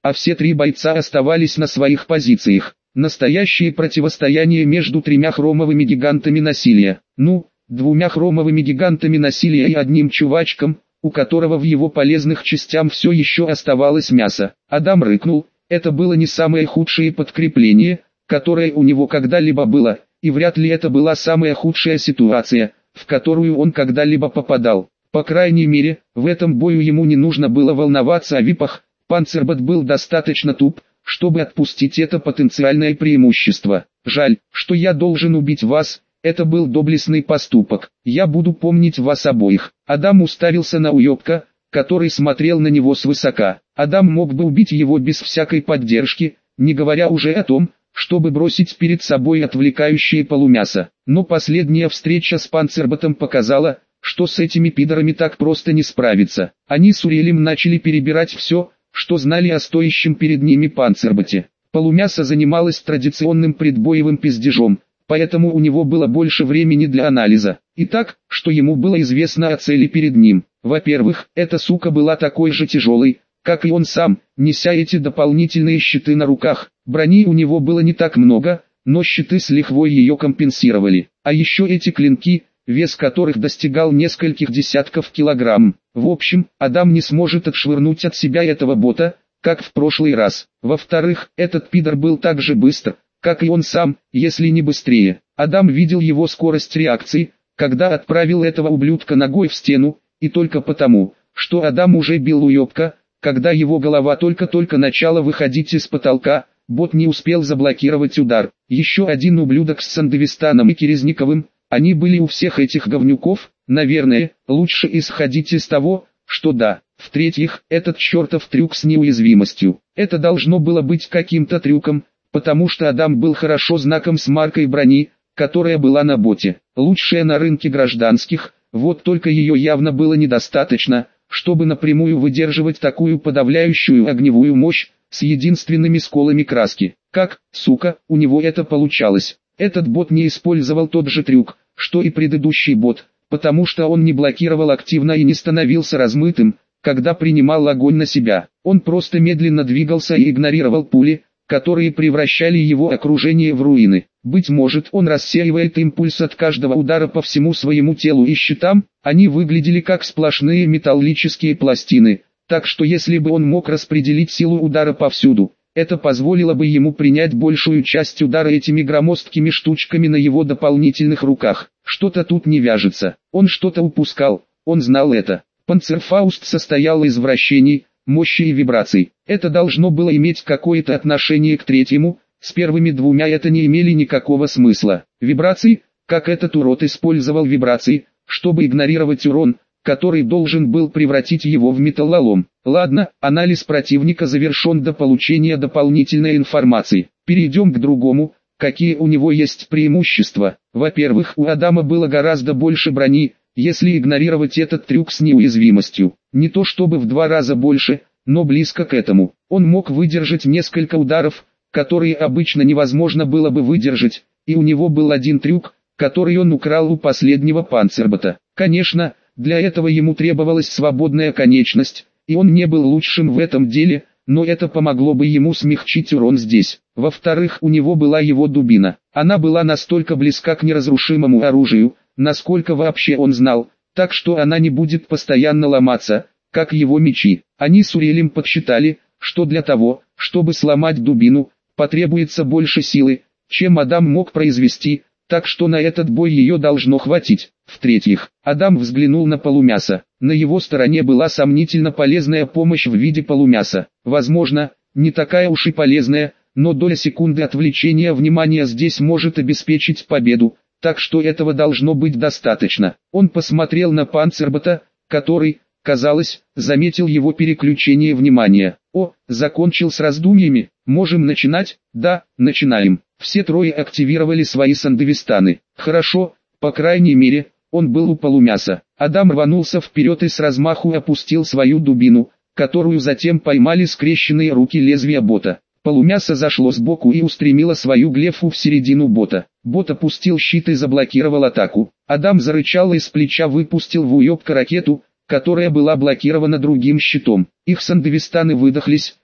S1: а все три бойца оставались на своих позициях. Настоящее противостояние между тремя хромовыми гигантами насилия. Двумя хромовыми гигантами насилия и одним чувачком, у которого в его полезных частям все еще оставалось мясо. Адам рыкнул, это было не самое худшее подкрепление, которое у него когда-либо было, и вряд ли это была самая худшая ситуация, в которую он когда-либо попадал. По крайней мере, в этом бою ему не нужно было волноваться о випах, Панцербот был достаточно туп, чтобы отпустить это потенциальное преимущество. Жаль, что я должен убить вас, это был доблестный поступок, я буду помнить вас обоих. Адам уставился на уёбка, который смотрел на него свысока. Адам мог бы убить его без всякой поддержки, не говоря уже о том, чтобы бросить перед собой отвлекающее полумясо. Но последняя встреча с Панцерботом показала, что с этими пидорами так просто не справиться. Они с Уриэлем начали перебирать все, что знали о стоящем перед ними Панцерботе. Полумясо занималось традиционным предбоевым пиздежом, поэтому у него было больше времени для анализа. Итак, что ему было известно о цели перед ним? Во-первых, эта сука была такой же тяжелой, как и он сам, неся эти дополнительные щиты на руках. Брони у него было не так много, но щиты с лихвой ее компенсировали. А еще эти клинки, вес которых достигал нескольких десятков килограмм. В общем, Адам не сможет отшвырнуть от себя этого бота, как в прошлый раз. Во-вторых, этот пидор был так же быстр, как и он сам, если не быстрее. Адам видел его скорость реакции, когда отправил этого ублюдка ногой в стену, и только потому, что Адам уже бил уёбка, когда его голова только-только начала выходить из потолка, бот не успел заблокировать удар. Еще один ублюдок с Сандевистаном и Керезниковым, они были у всех этих говнюков, наверное, лучше исходить из того, что да. В-третьих, этот чертов трюк с неуязвимостью. Это должно было быть каким-то трюком, потому что Адам был хорошо знаком с маркой брони, которая была на боте. Лучшая на рынке гражданских, вот только ее явно было недостаточно, чтобы напрямую выдерживать такую подавляющую огневую мощь, с единственными сколами краски. Как, сука, у него это получалось? Этот бот не использовал тот же трюк, что и предыдущий бот, потому что он не блокировал активно и не становился размытым, когда принимал огонь на себя. Он просто медленно двигался и игнорировал пули, которые превращали его окружение в руины. Быть может, он рассеивает импульс от каждого удара по всему своему телу и щитам, они выглядели как сплошные металлические пластины, так что если бы он мог распределить силу удара повсюду, это позволило бы ему принять большую часть удара этими громоздкими штучками на его дополнительных руках. Что-то тут не вяжется, он что-то упускал, он знал это. Панцерфауст состоял из вращений, мощи и вибраций. Это должно было иметь какое-то отношение к третьему, с первыми двумя это не имели никакого смысла. Вибрации, как этот урод использовал вибрации, чтобы игнорировать урон, который должен был превратить его в металлолом. Ладно, анализ противника завершен до получения дополнительной информации. Перейдем к другому, какие у него есть преимущества. Во-первых, у Адама было гораздо больше брони, если игнорировать этот трюк с неуязвимостью. Не то чтобы в 2 раза больше, но близко к этому. Он мог выдержать несколько ударов, которые обычно невозможно было бы выдержать, и у него был один трюк, который он украл у последнего Панцербота. Конечно, для этого ему требовалась свободная конечность, и он не был лучшим в этом деле, но это помогло бы ему смягчить урон здесь. Во-вторых, у него была его дубина. Она была настолько близка к неразрушимому оружию, насколько вообще он знал, так что она не будет постоянно ломаться, как его мечи. Они с Уриэлем подсчитали, что для того, чтобы сломать дубину, потребуется больше силы, чем Адам мог произвести, так что на этот бой ее должно хватить. В-третьих, Адам взглянул на полумясо. На его стороне была сомнительно полезная помощь в виде полумяса. Возможно, не такая уж и полезная, но доля секунды отвлечения внимания здесь может обеспечить победу, так что этого должно быть достаточно. Он посмотрел на Панцербота, который, казалось, заметил его переключение внимания. О, закончил с раздумьями, можем начинать? Да, начинаем. Все трое активировали свои сандевистаны. Хорошо, по крайней мере, он был у полумяса. Адам рванулся вперед и с размаху опустил свою дубину, которую затем поймали скрещенные руки лезвия бота. Полумясо зашло сбоку и устремило свою глефу в середину бота. Бот опустил щит и заблокировал атаку. Адам зарычал и с плеча выпустил в уёбка ракету, которая была блокирована другим щитом. Их сандевистаны выдохлись,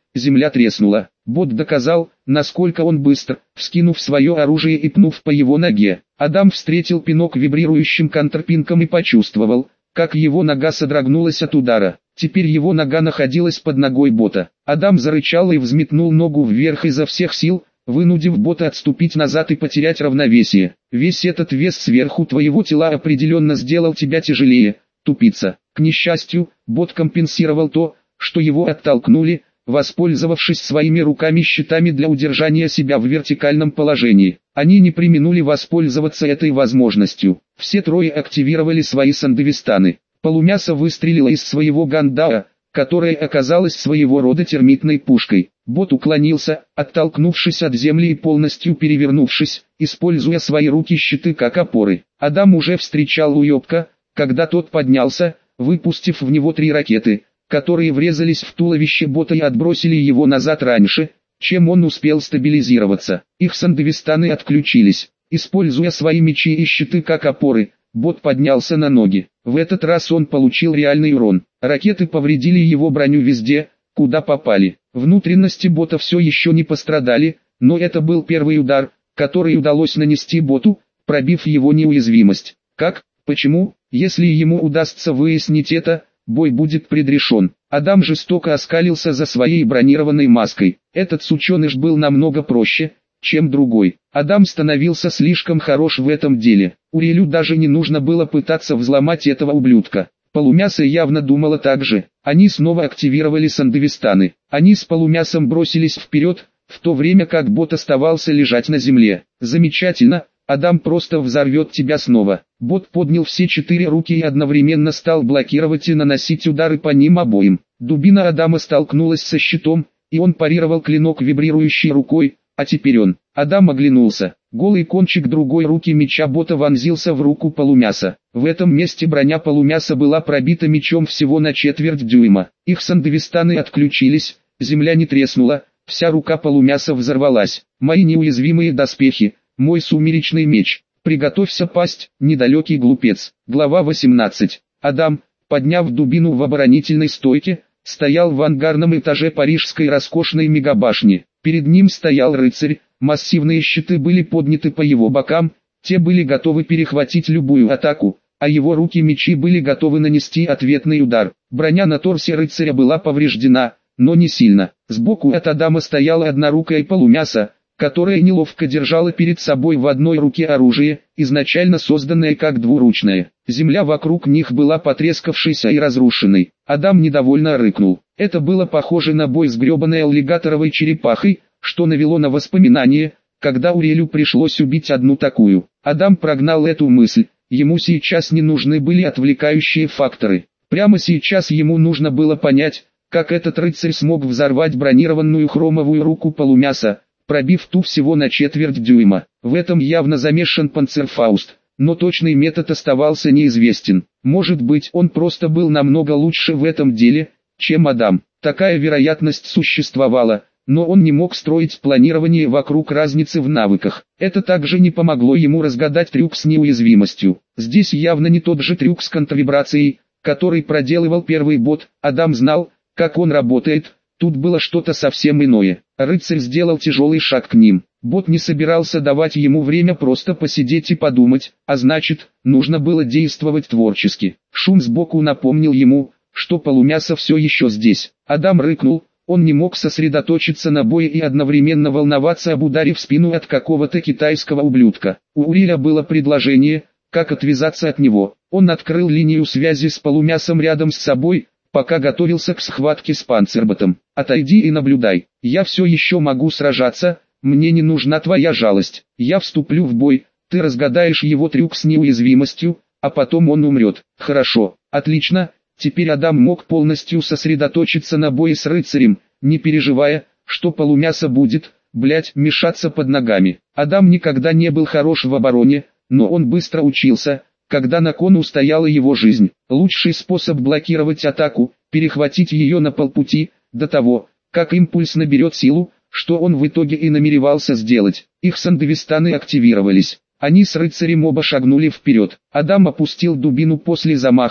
S1: земля треснула. Бот доказал, насколько он быстр, вскинув свое оружие и пнув по его ноге. Адам встретил пинок вибрирующим контрпинком и почувствовал, как его нога содрогнулась от удара. Теперь его нога находилась под ногой бота. Адам зарычал и взметнул ногу вверх изо всех сил, вынудив бота отступить назад и потерять равновесие. Весь этот вес сверху твоего тела определенно сделал тебя тяжелее, тупица. К несчастью, бот компенсировал то, что его оттолкнули, воспользовавшись своими руками-щитами для удержания себя в вертикальном положении. Они не преминули воспользоваться этой возможностью. Все трое активировали свои сандевистаны. Полумясо выстрелило из своего гандаа, которая оказалась своего рода термитной пушкой. Бот уклонился, оттолкнувшись от земли и полностью перевернувшись, используя свои руки-щиты как опоры. Адам уже встречал уёбка, когда тот поднялся, выпустив в него 3 ракеты, которые врезались в туловище бота и отбросили его назад раньше, чем он успел стабилизироваться. Их сандевистаны отключились. Используя свои мечи и щиты как опоры, бот поднялся на ноги. В этот раз он получил реальный урон. Ракеты повредили его броню везде, куда попали. Внутренности бота все еще не пострадали, но это был первый удар, который удалось нанести боту, пробив его неуязвимость. Как? Почему? Если ему удастся выяснить это, бой будет предрешен. Адам жестоко оскалился за своей бронированной маской. Этот сученыш был намного проще, чем другой. Адам становился слишком хорош в этом деле. Урелю даже не нужно было пытаться взломать этого ублюдка. Полумясо явно думала так же. Они снова активировали сандевистаны. Они с полумясом бросились вперед, в то время как бот оставался лежать на земле. Замечательно, Адам просто взорвет тебя снова. Бот поднял все 4 руки и одновременно стал блокировать и наносить удары по ним обоим. Дубина Адама столкнулась со щитом, и он парировал клинок вибрирующей рукой, а теперь он. Адам оглянулся. Голый кончик другой руки меча бота вонзился в руку полумяса. В этом месте броня полумяса была пробита мечом всего на четверть дюйма. Их сандевистаны отключились, земля не треснула, вся рука полумяса взорвалась. Мои неуязвимые доспехи, мой сумеречный меч. Приготовься пасть, недалекий глупец. Глава 18. Адам, подняв дубину в оборонительной стойке, стоял в ангарном этаже парижской роскошной мегабашни. Перед ним стоял рыцарь, массивные щиты были подняты по его бокам, те были готовы перехватить любую атаку, а его руки-мечи были готовы нанести ответный удар. Броня на торсе рыцаря была повреждена, но не сильно. Сбоку от Адама стояла однорукая полумяса, которая неловко держала перед собой в одной руке оружие, изначально созданное как двуручное. Земля вокруг них была потрескавшейся и разрушенной. Адам недовольно рыкнул. Это было похоже на бой с гребаной аллигаторовой черепахой, что навело на воспоминание, когда Урелю пришлось убить одну такую. Адам прогнал эту мысль, ему сейчас не нужны были отвлекающие факторы. Прямо сейчас ему нужно было понять, как этот рыцарь смог взорвать бронированную хромовую руку полумяса, пробив ту всего на четверть дюйма. В этом явно замешан Панцерфауст, но точный метод оставался неизвестен. Может быть, он просто был намного лучше в этом деле, чем Адам. Такая вероятность существовала, но он не мог строить планирование вокруг разницы в навыках. Это также не помогло ему разгадать трюк с неуязвимостью. Здесь явно не тот же трюк с контрвибрацией, который проделывал первый бот. Адам знал, как он работает. Тут было что-то совсем иное. Рыцарь сделал тяжелый шаг к ним. Бот не собирался давать ему время просто посидеть и подумать, а значит, нужно было действовать творчески. Шум сбоку напомнил ему, что полумясо все еще здесь. Адам рыкнул, он не мог сосредоточиться на бое и одновременно волноваться об ударе в спину от какого-то китайского ублюдка. У Уриля было предложение, как отвязаться от него. Он открыл линию связи с полумясом рядом с собой, пока готовился к схватке с Панцерботом. «Отойди и наблюдай. Я все еще могу сражаться, мне не нужна твоя жалость. Я вступлю в бой, ты разгадаешь его трюк с неуязвимостью, а потом он умрет». «Хорошо, отлично». Теперь Адам мог полностью сосредоточиться на бое с рыцарем, не переживая, что полумясо будет, мешаться под ногами. Адам никогда не был хорош в обороне, но он быстро учился, когда на кону стояла его жизнь. Лучший способ блокировать атаку – перехватить ее на полпути, до того, как импульс наберет силу, что он в итоге и намеревался сделать. Их сандевистаны активировались. Они с рыцарем оба шагнули вперед. Адам опустил дубину после замаха,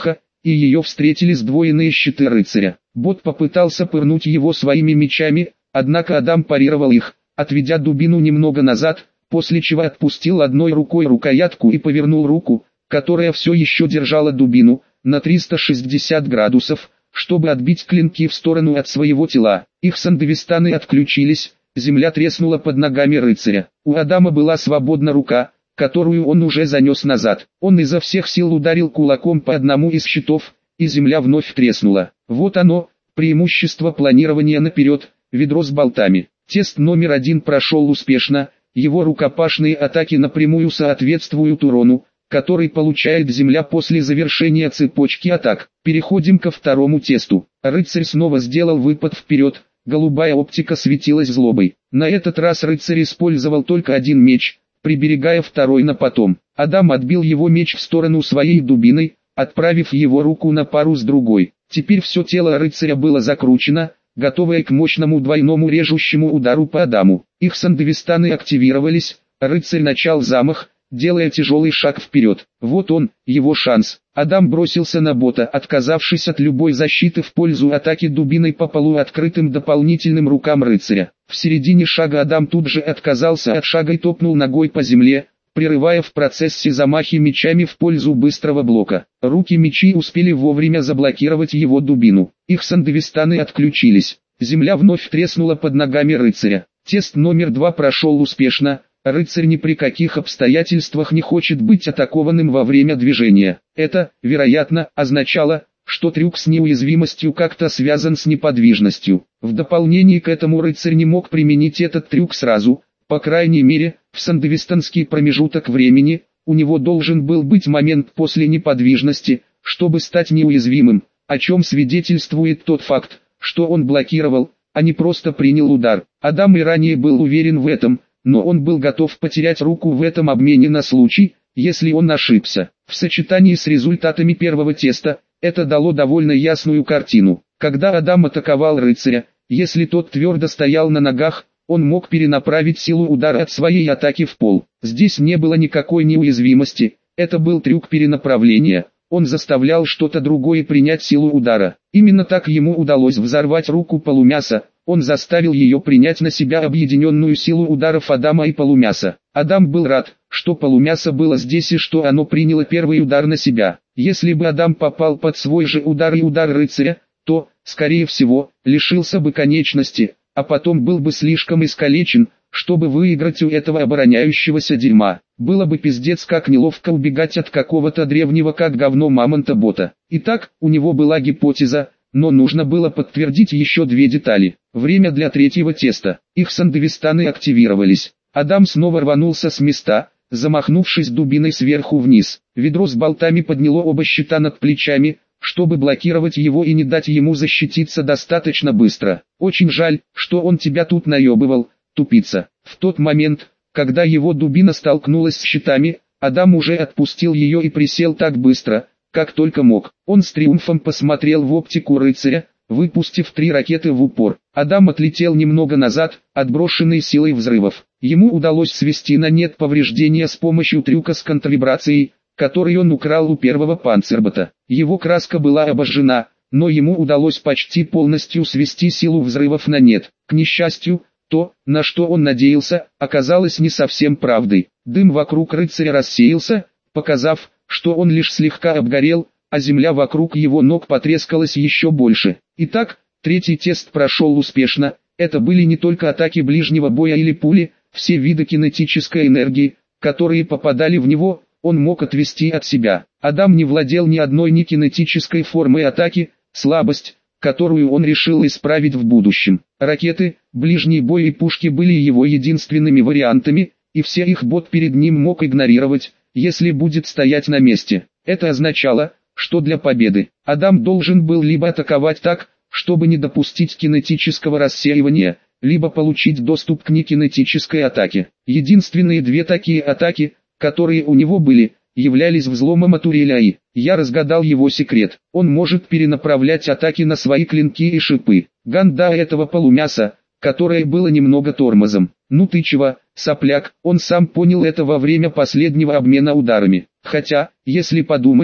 S1: и ее встретили сдвоенные щиты рыцаря. Бот попытался пырнуть его своими мечами, однако Адам парировал их, отведя дубину немного назад, после чего отпустил одной рукой рукоятку и повернул руку, которая все еще держала дубину, на 360 градусов, чтобы отбить клинки в сторону от своего тела. Их сандевистаны отключились, земля треснула под ногами рыцаря. У Адама была свободна рука, которую он уже занес назад. Он изо всех сил ударил кулаком по одному из щитов, и земля вновь треснула. Вот оно, преимущество планирования наперед, ведро с болтами. Тест номер 1 прошел успешно, его рукопашные атаки напрямую соответствуют урону, который получает земля после завершения цепочки атак. Переходим ко второму тесту. Рыцарь снова сделал выпад вперед, голубая оптика светилась злобой. На этот раз рыцарь использовал только один меч, приберегая второй на потом. Адам отбил его меч в сторону своей дубиной, отправив его руку на пару с другой. Теперь все тело рыцаря было закручено, готовое к мощному двойному режущему удару по Адаму. Их сандевистаны активировались, рыцарь начал замах, делая тяжелый шаг вперед. Вот он, его шанс. Адам бросился на бота, отказавшись от любой защиты в пользу атаки дубиной по полуоткрытым дополнительным рукам рыцаря. В середине шага Адам тут же отказался от шага и топнул ногой по земле, прерывая в процессе замахи мечами в пользу быстрого блока. Руки мечи успели вовремя заблокировать его дубину. Их сандевистаны отключились. Земля вновь треснула под ногами рыцаря. Тест номер 2 прошел успешно. Рыцарь ни при каких обстоятельствах не хочет быть атакованным во время движения. Это, вероятно, означало, что трюк с неуязвимостью как-то связан с неподвижностью. В дополнение к этому рыцарь не мог применить этот трюк сразу, по крайней мере, в сандевистанский промежуток времени, у него должен был быть момент после неподвижности, чтобы стать неуязвимым, о чем свидетельствует тот факт, что он блокировал, а не просто принял удар. Адам и ранее был уверен в этом, но он был готов потерять руку в этом обмене на случай, если он ошибся. В сочетании с результатами первого теста, это дало довольно ясную картину. Когда Адам атаковал рыцаря, если тот твердо стоял на ногах, он мог перенаправить силу удара от своей атаки в пол. Здесь не было никакой неуязвимости, это был трюк перенаправления. Он заставлял что-то другое принять силу удара. Именно так ему удалось взорвать руку полумяса. Он заставил ее принять на себя объединенную силу ударов Адама и полумяса. Адам был рад, что полумясо было здесь и что оно приняло первый удар на себя. Если бы Адам попал под свой же удар и удар рыцаря, то, скорее всего, лишился бы конечности, а потом был бы слишком искалечен, чтобы выиграть у этого обороняющегося дерьма. Было бы пиздец как неловко убегать от какого-то древнего как говно мамонта-бота. Итак, у него была гипотеза, но нужно было подтвердить еще две детали. Время для третьего теста. Их сандевистаны активировались. Адам снова рванулся с места, замахнувшись дубиной сверху вниз. Ведро с болтами подняло оба щита над плечами, чтобы блокировать его и не дать ему защититься достаточно быстро. Очень жаль, что он тебя тут наебывал, тупица. В тот момент, когда его дубина столкнулась с щитами, Адам уже отпустил ее и присел так быстро, как только мог. Он с триумфом посмотрел в оптику рыцаря, выпустив 3 ракеты в упор. Адам отлетел немного назад, отброшенный силой взрывов. Ему удалось свести на нет повреждения с помощью трюка с контрвибрацией, который он украл у первого панцербота. Его краска была обожжена, но ему удалось почти полностью свести силу взрывов на нет. К несчастью, то, на что он надеялся, оказалось не совсем правдой. Дым вокруг рыцаря рассеялся, показав, что он лишь слегка обгорел, а земля вокруг его ног потрескалась еще больше. Итак, третий тест прошел успешно. Это были не только атаки ближнего боя или пули, все виды кинетической энергии, которые попадали в него, он мог отвести от себя. Адам не владел ни одной ни кинетической формой атаки, слабость, которую он решил исправить в будущем. Ракеты, ближний бой и пушки были его единственными вариантами, и все их бот перед ним мог игнорировать, если будет стоять на месте. Это означало, что для победы Адам должен был либо атаковать так, чтобы не допустить кинетического рассеивания, либо получить доступ к некинетической атаке. Единственные две такие атаки, которые у него были, являлись взломом от Уреляи. Я разгадал его секрет. Он может перенаправлять атаки на свои клинки и шипы. Ганда этого полумяса, которое было немного тормозом. Ну ты чего, сопляк, он сам понял это во время последнего обмена ударами. Хотя, если подумать,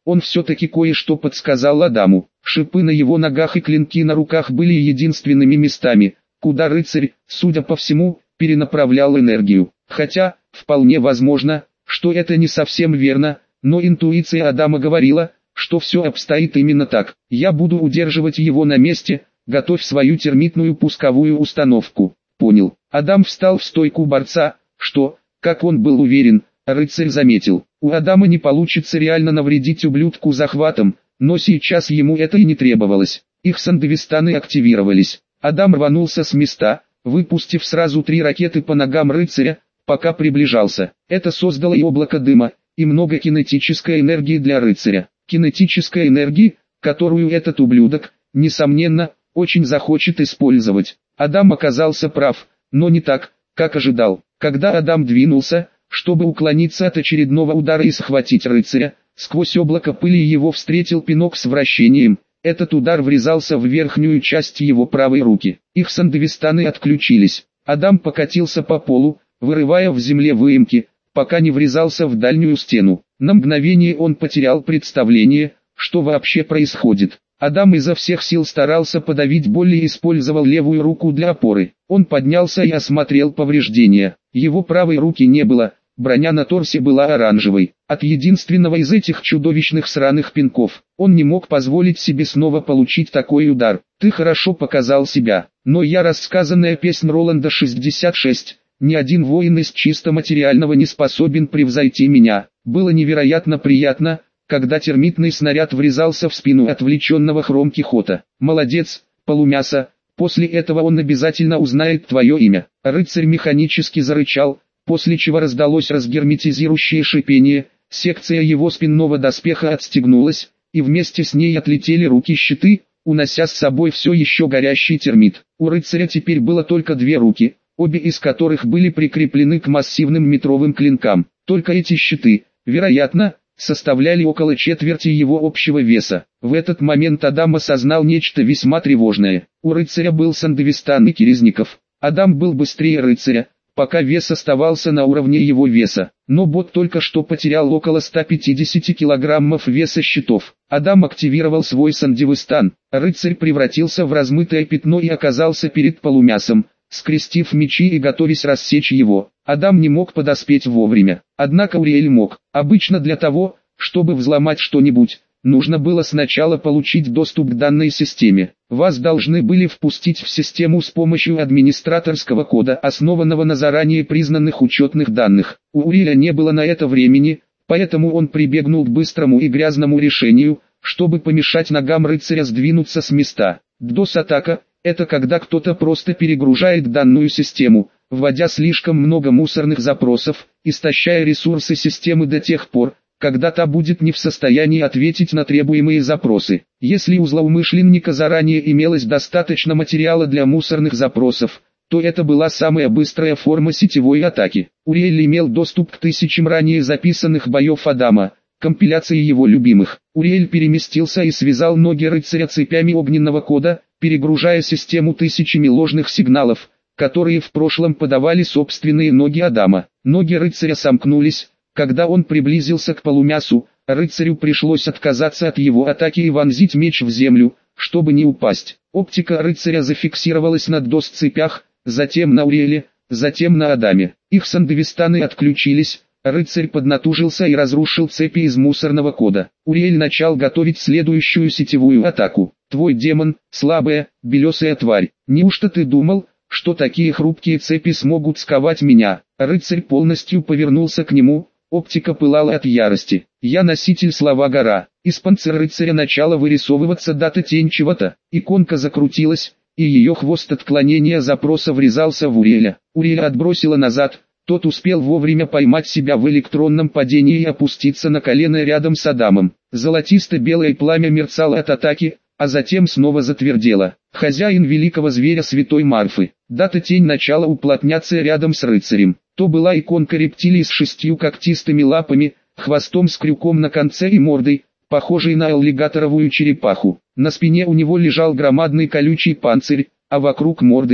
S1: Он все-таки кое-что подсказал Адаму. Шипы на его ногах и клинки на руках были единственными местами, куда рыцарь, судя по всему, перенаправлял энергию. Хотя, вполне возможно, что это не совсем верно, но интуиция Адама говорила, что все обстоит именно так. Я буду удерживать его на месте, готовь свою термитную пусковую установку. Понял. Адам встал в стойку борца, что, как он был уверен, рыцарь заметил. У Адама не получится реально навредить ублюдку захватом, но сейчас ему это и не требовалось. Их сандевистаны активировались. Адам рванулся с места, выпустив сразу 3 ракеты по ногам рыцаря, пока приближался. Это создало и облако дыма, и много кинетической энергии для рыцаря. Кинетической энергии, которую этот ублюдок, несомненно, очень захочет использовать. Адам оказался прав, но не так, как ожидал. Когда Адам двинулся, чтобы уклониться от очередного удара и схватить рыцаря, сквозь облако пыли его встретил пинок с вращением. Этот удар врезался в верхнюю часть его правой руки. Их сандевистаны отключились. Адам покатился по полу, вырывая в земле выемки, пока не врезался в дальнюю стену. На мгновение он потерял представление, что вообще происходит. Адам изо всех сил старался подавить боль и использовал левую руку для опоры. Он поднялся и осмотрел повреждения. Его правой руки не было, броня на торсе была оранжевой. От единственного из этих чудовищных сраных пинков, он не мог позволить себе снова получить такой удар. «Ты хорошо показал себя, но я рассказанная песнь Роланда 66, ни один воин из чисто материального не способен превзойти меня». Было невероятно приятно, когда термитный снаряд врезался в спину отвлеченного Хром Кихота. «Молодец, полумясо, после этого он обязательно узнает твое имя». Рыцарь механически зарычал, после чего раздалось разгерметизирующее шипение, секция его спинного доспеха отстегнулась, и вместе с ней отлетели руки-щиты, унося с собой все еще горящий термит. У рыцаря теперь было только 2 руки, обе из которых были прикреплены к массивным метровым клинкам. Только эти щиты, вероятно, составляли около четверти его общего веса. В этот момент Адам осознал нечто весьма тревожное. У рыцаря был сандевистан и Киризников. Адам был быстрее рыцаря, пока вес оставался на уровне его веса. Но бот только что потерял около 150 килограммов веса щитов. Адам активировал свой сандевистан. Рыцарь превратился в размытое пятно и оказался перед полумясом, скрестив мечи и готовясь рассечь его. Адам не мог подоспеть вовремя. Однако Уриэль мог. Обычно для того, чтобы взломать что-нибудь, нужно было сначала получить доступ к данной системе. Вас должны были впустить в систему с помощью администраторского кода, основанного на заранее признанных учетных данных. У Уриэля не было на это времени, поэтому он прибегнул к быстрому и грязному решению, чтобы помешать ногам рыцаря сдвинуться с места. DDoS-атака – это когда кто-то просто перегружает данную систему, вводя слишком много мусорных запросов, истощая ресурсы системы до тех пор, когда та будет не в состоянии ответить на требуемые запросы. Если у злоумышленника заранее имелось достаточно материала для мусорных запросов, то это была самая быстрая форма сетевой атаки. Уриэль имел доступ к тысячам ранее записанных боев Адама, компиляции его любимых. Уриэль переместился и связал ноги рыцаря цепями огненного кода, перегружая систему тысячами ложных сигналов, которые в прошлом подавали собственные ноги Адама. Ноги рыцаря сомкнулись, когда он приблизился к полумясу. Рыцарю пришлось отказаться от его атаки и вонзить меч в землю, чтобы не упасть. Оптика рыцаря зафиксировалась на DDoS-цепях, затем на Уриэле, затем на Адаме. Их сандевистаны отключились, рыцарь поднатужился и разрушил цепи из мусорного кода. Уриэль начал готовить следующую сетевую атаку. «Твой демон, слабая, белесая тварь, неужто ты думал, что такие хрупкие цепи смогут сковать меня?» Рыцарь полностью повернулся к нему, оптика пылала от ярости. «Я носитель слова гора». Из панциря рыцаря начала вырисовываться дата тень чего-то. Иконка закрутилась, и ее хвост отклонения запроса врезался в Уриэля. Уриэля отбросило назад, тот успел вовремя поймать себя в электронном падении и опуститься на колено рядом с Адамом. Золотисто-белое пламя мерцало от атаки, а затем снова затвердело. Хозяин великого зверя святой Марфы. Дата тень начала уплотняться рядом с рыцарем. То была иконка рептилии с 6 когтистыми лапами, хвостом с крюком на конце и мордой, похожей на аллигаторовую черепаху. На спине у него лежал громадный колючий панцирь, а вокруг морды,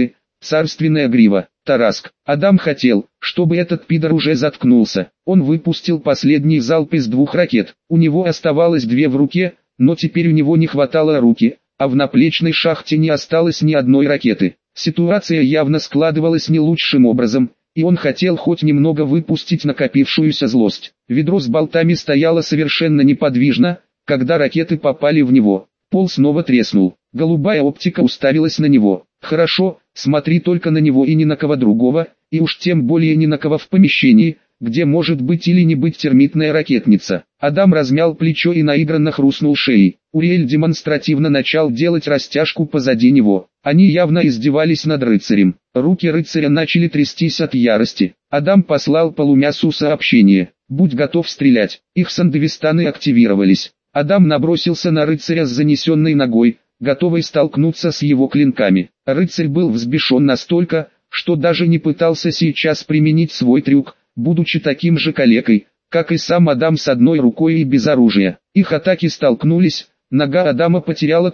S1: царственная грива, Тараск. Адам хотел, чтобы этот пидор уже заткнулся. Он выпустил последний залп из 2 ракет. У него оставалось 2 в руке, но теперь у него не хватало руки, а в наплечной шахте не осталось ни одной ракеты. Ситуация явно складывалась не лучшим образом, и он хотел хоть немного выпустить накопившуюся злость. Ведро с болтами стояло совершенно неподвижно, когда ракеты попали в него. Пол снова треснул. Голубая оптика уставилась на него. «Хорошо, смотри только на него и ни на кого другого, и уж тем более ни на кого в помещении, где может быть или не быть термитная ракетница». Адам размял плечо и наигранно хрустнул шеей. Уриэль демонстративно начал делать растяжку позади него. Они явно издевались над рыцарем. Руки рыцаря начали трястись от ярости. Адам послал полумясу сообщение: «Будь готов стрелять». Их сандевистаны активировались. Адам набросился на рыцаря с занесенной ногой, готовый столкнуться с его клинками. Рыцарь был взбешен настолько, что даже не пытался сейчас применить свой трюк, будучи таким же калекой, как и сам Адам, с одной рукой и без оружия. Их атаки столкнулись, нога Адама потеряла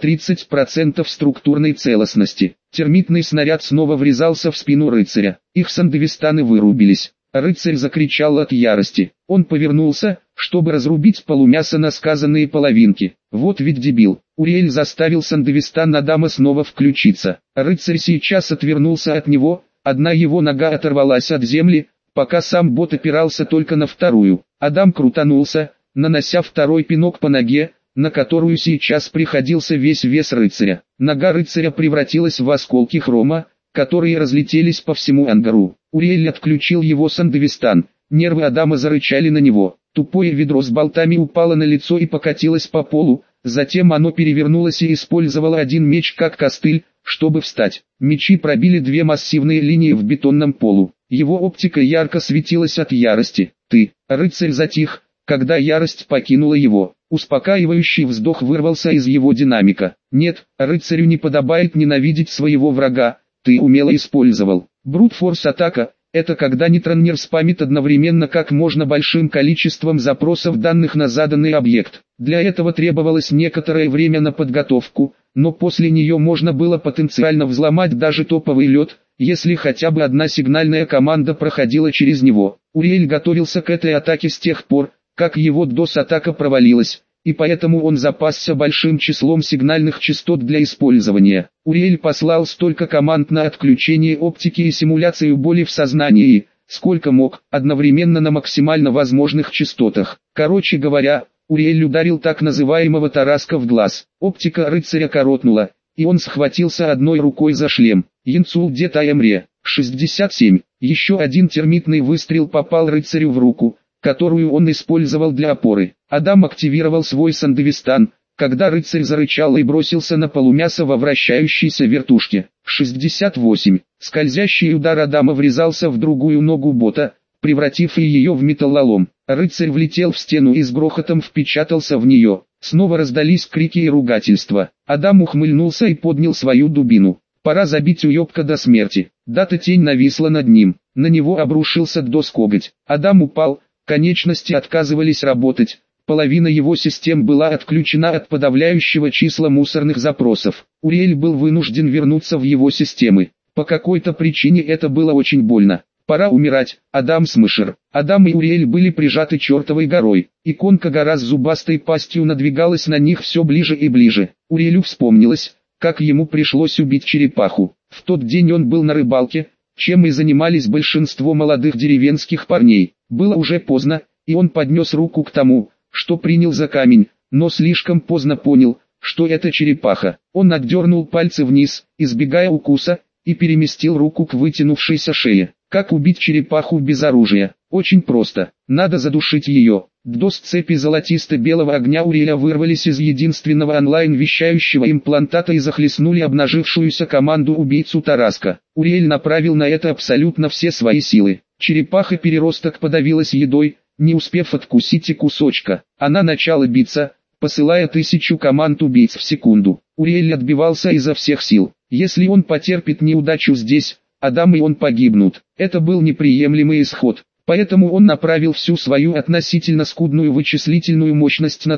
S1: 30% структурной целостности. Термитный снаряд снова врезался в спину рыцаря. Их сандевистаны вырубились. Рыцарь закричал от ярости. Он повернулся, чтобы разрубить полумясо на сказанные половинки. Вот ведь дебил. Уриэль заставил сандевистан Адама снова включиться. Рыцарь сейчас отвернулся от него, одна его нога оторвалась от земли, пока сам бот опирался только на вторую. Адам крутанулся, нанося второй пинок по ноге, на которую сейчас приходился весь вес рыцаря. Нога рыцаря превратилась в осколки хрома, которые разлетелись по всему ангару. Уриэль отключил его сандевистан. Нервы Адама зарычали на него. Тупое ведро с болтами упало на лицо и покатилось по полу, затем оно перевернулось и использовало один меч как костыль, чтобы встать. Мечи пробили 2 массивные линии в бетонном полу. Его оптика ярко светилась от ярости. «Ты!» Рыцарь затих, когда ярость покинула его. Успокаивающий вздох вырвался из его динамика. «Нет, рыцарю не подобает ненавидеть своего врага. Ты умело использовал. Брут-форс-атака — это когда нейтронер спамит одновременно как можно большим количеством запросов данных на заданный объект. Для этого требовалось некоторое время на подготовку, но после нее можно было потенциально взломать даже топовый лед, если хотя бы одна сигнальная команда проходила через него. Уриэль готовился к этой атаке с тех пор, как его DDoS-атака провалилась, и поэтому он запасся большим числом сигнальных частот для использования. Уриэль послал столько команд на отключение оптики и симуляцию боли в сознании, сколько мог, одновременно на максимально возможных частотах. Короче говоря, Уриэль ударил так называемого Тараска в глаз. Оптика рыцаря коротнула, и он схватился одной рукой за шлем. Янцул Дет Аймре, 67. Еще один термитный выстрел попал рыцарю в руку, которую он использовал для опоры. Адам активировал свой сандевистан, когда рыцарь зарычал и бросился на полумясо во вращающейся вертушке. 68. Скользящий удар Адама врезался в другую ногу бота, превратив ее в металлолом. Рыцарь влетел в стену и с грохотом впечатался в нее. Снова раздались крики и ругательства. Адам ухмыльнулся и поднял свою дубину. Пора забить уёбка до смерти. Дата-тень нависла над ним. На него обрушился DDoS-коготь. Адам упал. Конечности отказывались работать, половина его систем была отключена от подавляющего числа мусорных запросов. Уриэль был вынужден вернуться в его системы. По какой-то причине это было очень больно. Пора умирать. Адам Смышер. Адам и Уриэль были прижаты чертовой горой. Иконка-гора с зубастой пастью надвигалась на них все ближе и ближе. Уриэлю вспомнилось, как ему пришлось убить черепаху. В тот день он был на рыбалке, чем и занимались большинство молодых деревенских парней. Было уже поздно, и он поднес руку к тому, что принял за камень, но слишком поздно понял, что это черепаха. Он отдернул пальцы вниз, избегая укуса, и переместил руку к вытянувшейся шее. Как убить черепаху без оружия? Очень просто. Надо задушить ее. DDoS-цепи золотисто-белого огня Уриэля вырвались из единственного онлайн-вещающего имплантата и захлестнули обнажившуюся команду-убийцу Тараска. Уриэль направил на это абсолютно все свои силы. Черепаха-переросток подавилась едой, не успев откусить и кусочка. Она начала биться, посылая 1000 команд убийц в секунду. Уриэль отбивался изо всех сил. Если он потерпит неудачу здесь, Адам и он погибнут. Это был неприемлемый исход. Поэтому он направил всю свою относительно скудную вычислительную мощность на то,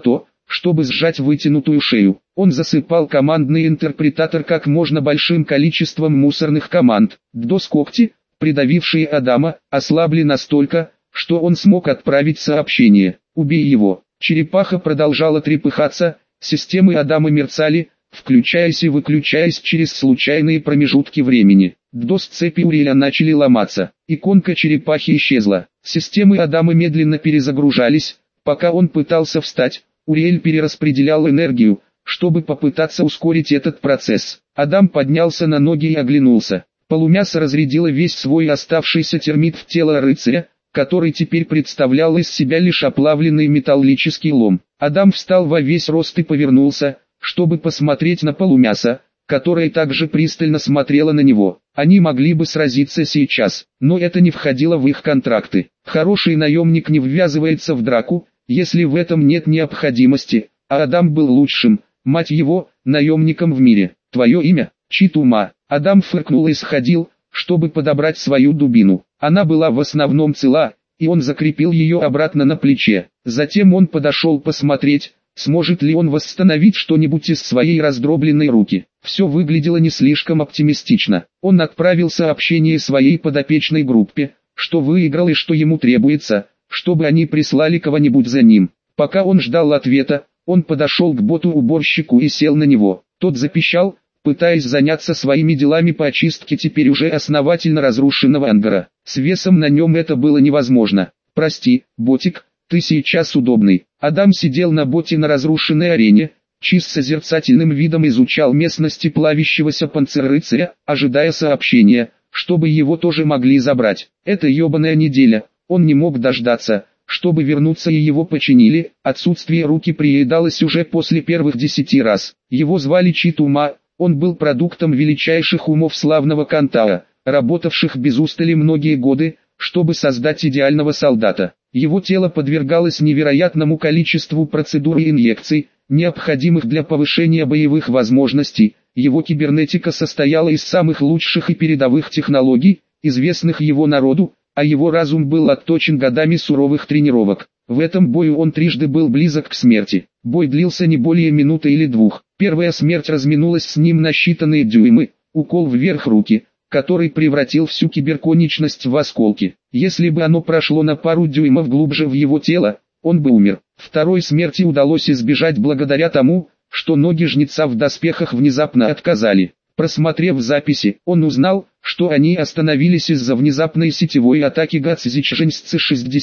S1: чтобы сжать вытянутую шею. Он засыпал командный интерпретатор как можно большим количеством мусорных команд. DOS-когти, придавившие Адама, ослабли настолько, что он смог отправить сообщение: «Убей его». Черепаха продолжала трепыхаться, системы Адама мерцали, включаясь и выключаясь через случайные промежутки времени. DOS-цепи Уриэля начали ломаться. Иконка черепахи исчезла. Системы Адама медленно перезагружались. Пока он пытался встать, Уриэль перераспределял энергию, чтобы попытаться ускорить этот процесс. Адам поднялся на ноги и оглянулся. Полумяса разрядила весь свой оставшийся термит в тело рыцаря, который теперь представлял из себя лишь оплавленный металлический лом. Адам встал во весь рост и повернулся, чтобы посмотреть на полумяса, которая также пристально смотрела на него. Они могли бы сразиться сейчас, но это не входило в их контракты. Хороший наемник не ввязывается в драку, если в этом нет необходимости, а Адам был лучшим, мать его, наемником в мире. «Твое имя?» «Читума». Адам фыркнул и сходил, чтобы подобрать свою дубину. Она была в основном цела, и он закрепил ее обратно на плече. Затем он подошел посмотреть, сможет ли он восстановить что-нибудь из своей раздробленной руки. Все выглядело не слишком оптимистично. Он отправил сообщение своей подопечной группе, что выиграл и что ему требуется, чтобы они прислали кого-нибудь за ним. Пока он ждал ответа, он подошел к боту-уборщику и сел на него. Тот запищал, пытаясь заняться своими делами по очистке теперь уже основательно разрушенного ангара. С весом на нем это было невозможно. «Прости, ботик, ты сейчас удобный». Адам сидел на боте на разрушенной арене, Чиз с созерцательным видом изучал местности плавящегося панциррыцаря, ожидая сообщения, чтобы его тоже могли забрать. Это ебаная неделя, он не мог дождаться, чтобы вернуться и его починили. Отсутствие руки приедалось уже после первых 10 раз. Его звали Читума, он был продуктом величайших умов славного Кантаа, работавших без устали многие годы, чтобы создать идеального солдата. Его тело подвергалось невероятному количеству процедур и инъекций, необходимых для повышения боевых возможностей. Его кибернетика состояла из самых лучших и передовых технологий, известных его народу, а его разум был отточен годами суровых тренировок. В этом бою он трижды был близок к смерти. Бой длился не более минуты или двух. Первая смерть разминулась с ним на считанные дюймы, укол вверх руки, который превратил всю киберконечность в осколки. Если бы оно прошло на пару дюймов глубже в его тело, он бы умер. Второй смерти удалось избежать благодаря тому, что ноги жнеца в доспехах внезапно отказали. Просмотрев записи, он узнал, что они остановились из-за внезапной сетевой атаки Гацзичжэньсцы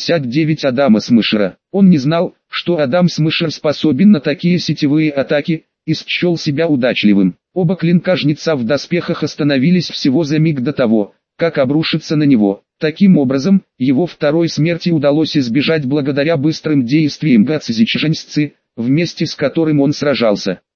S1: 69 Адама Смышера. Он не знал, что Адам Смышер способен на такие сетевые атаки, и счел себя удачливым. Оба клинка жнеца в доспехах остановились всего за миг до того, как обрушиться на него. Таким образом, его второй смерти удалось избежать благодаря быстрым действиям Гацзичжэньсцы, вместе с которым он сражался.